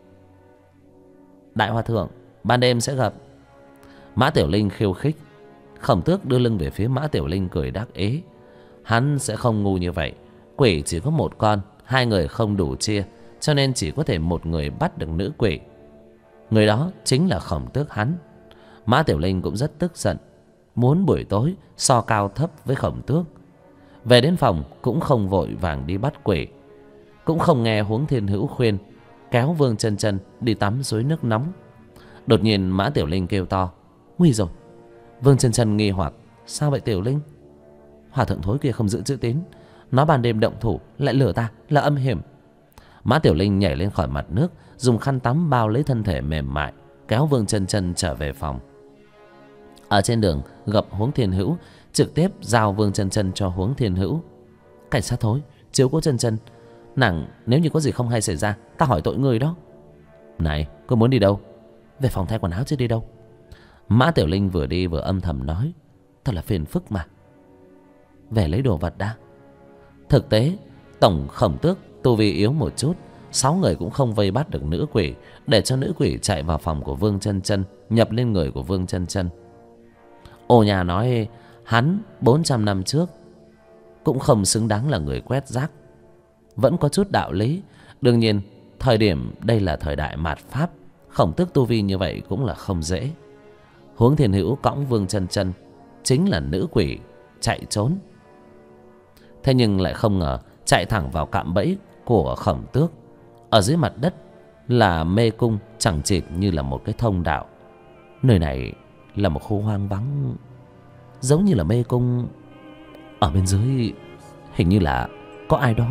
Đại hòa thượng, ban đêm sẽ gặp. Mã Tiểu Linh khiêu khích. Khổng Tước đưa lưng về phía Mã Tiểu Linh cười đắc ý. Hắn sẽ không ngu như vậy. Quỷ chỉ có một con, hai người không đủ chia, cho nên chỉ có thể một người bắt được nữ quỷ. Người đó chính là Khổng Tước hắn. Mã Tiểu Linh cũng rất tức giận, muốn buổi tối so cao thấp với Khổng Tước. Về đến phòng cũng không vội vàng đi bắt quỷ, cũng không nghe Huống Thiên Hữu khuyên, kéo Vương Chân Chân đi tắm suối nước nóng. Đột nhiên Mã Tiểu Linh kêu to. Nguy rồi. Vương Chân Chân nghi hoặc. Sao vậy Tiểu Linh? Hòa thượng thối kia không giữ chữ tín, nó ban đêm động thủ lại lừa ta, là âm hiểm. Mã Tiểu Linh nhảy lên khỏi mặt nước, dùng khăn tắm bao lấy thân thể mềm mại, kéo Vương Chân Chân trở về phòng. Ở trên đường gặp Huống Thiên Hữu, trực tiếp giao Vương Chân Chân cho Huống Thiên Hữu. Cảnh sát thối, chiếu cố Chân Chân, nàng nếu như có gì không hay xảy ra, ta hỏi tội người đó. Này, cô muốn đi đâu? Về phòng thay quần áo chứ đi đâu? Mã Tiểu Linh vừa đi vừa âm thầm nói. Thật là phiền phức mà. Về lấy đồ vật đã. Thực tế tổng Khổng Tước tu vi yếu một chút, 6 người cũng không vây bắt được nữ quỷ, để cho nữ quỷ chạy vào phòng của Vương Chân Chân, nhập lên người của Vương Chân Chân. Ô nhà nói hắn 400 năm trước cũng không xứng đáng là người quét rác, vẫn có chút đạo lý. Đương nhiên thời điểm đây là thời đại mạt Pháp, Khổng Tước tu vi như vậy cũng là không dễ. Huống Thiên Hữu cõng Vương Chân Chân chính là nữ quỷ chạy trốn, thế nhưng lại không ngờ chạy thẳng vào cạm bẫy của Khổng Tước. Ở dưới mặt đất là mê cung chẳng chịt như là một cái thông đạo. Nơi này là một khu hoang vắng, giống như là mê cung. Ở bên dưới hình như là có ai đó.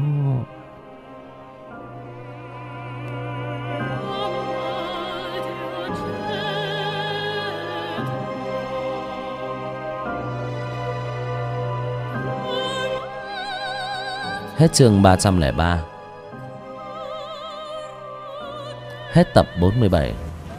Hết chương 303. Hết tập 47.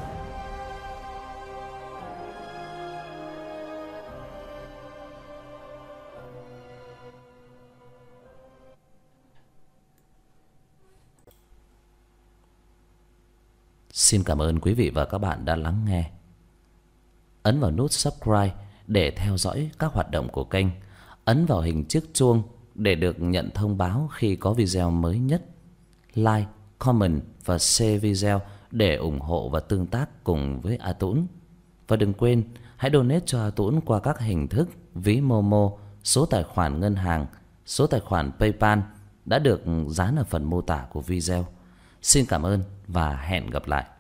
Xin cảm ơn quý vị và các bạn đã lắng nghe. Ấn vào nút subscribe để theo dõi các hoạt động của kênh. Ấn vào hình chiếc chuông để được nhận thông báo khi có video mới nhất. Like, comment và share video để ủng hộ và tương tác cùng với A Tũng. Và đừng quên hãy donate cho A Tũng qua các hình thức ví Momo, số tài khoản ngân hàng, số tài khoản PayPal đã được dán ở phần mô tả của video. Xin cảm ơn và hẹn gặp lại.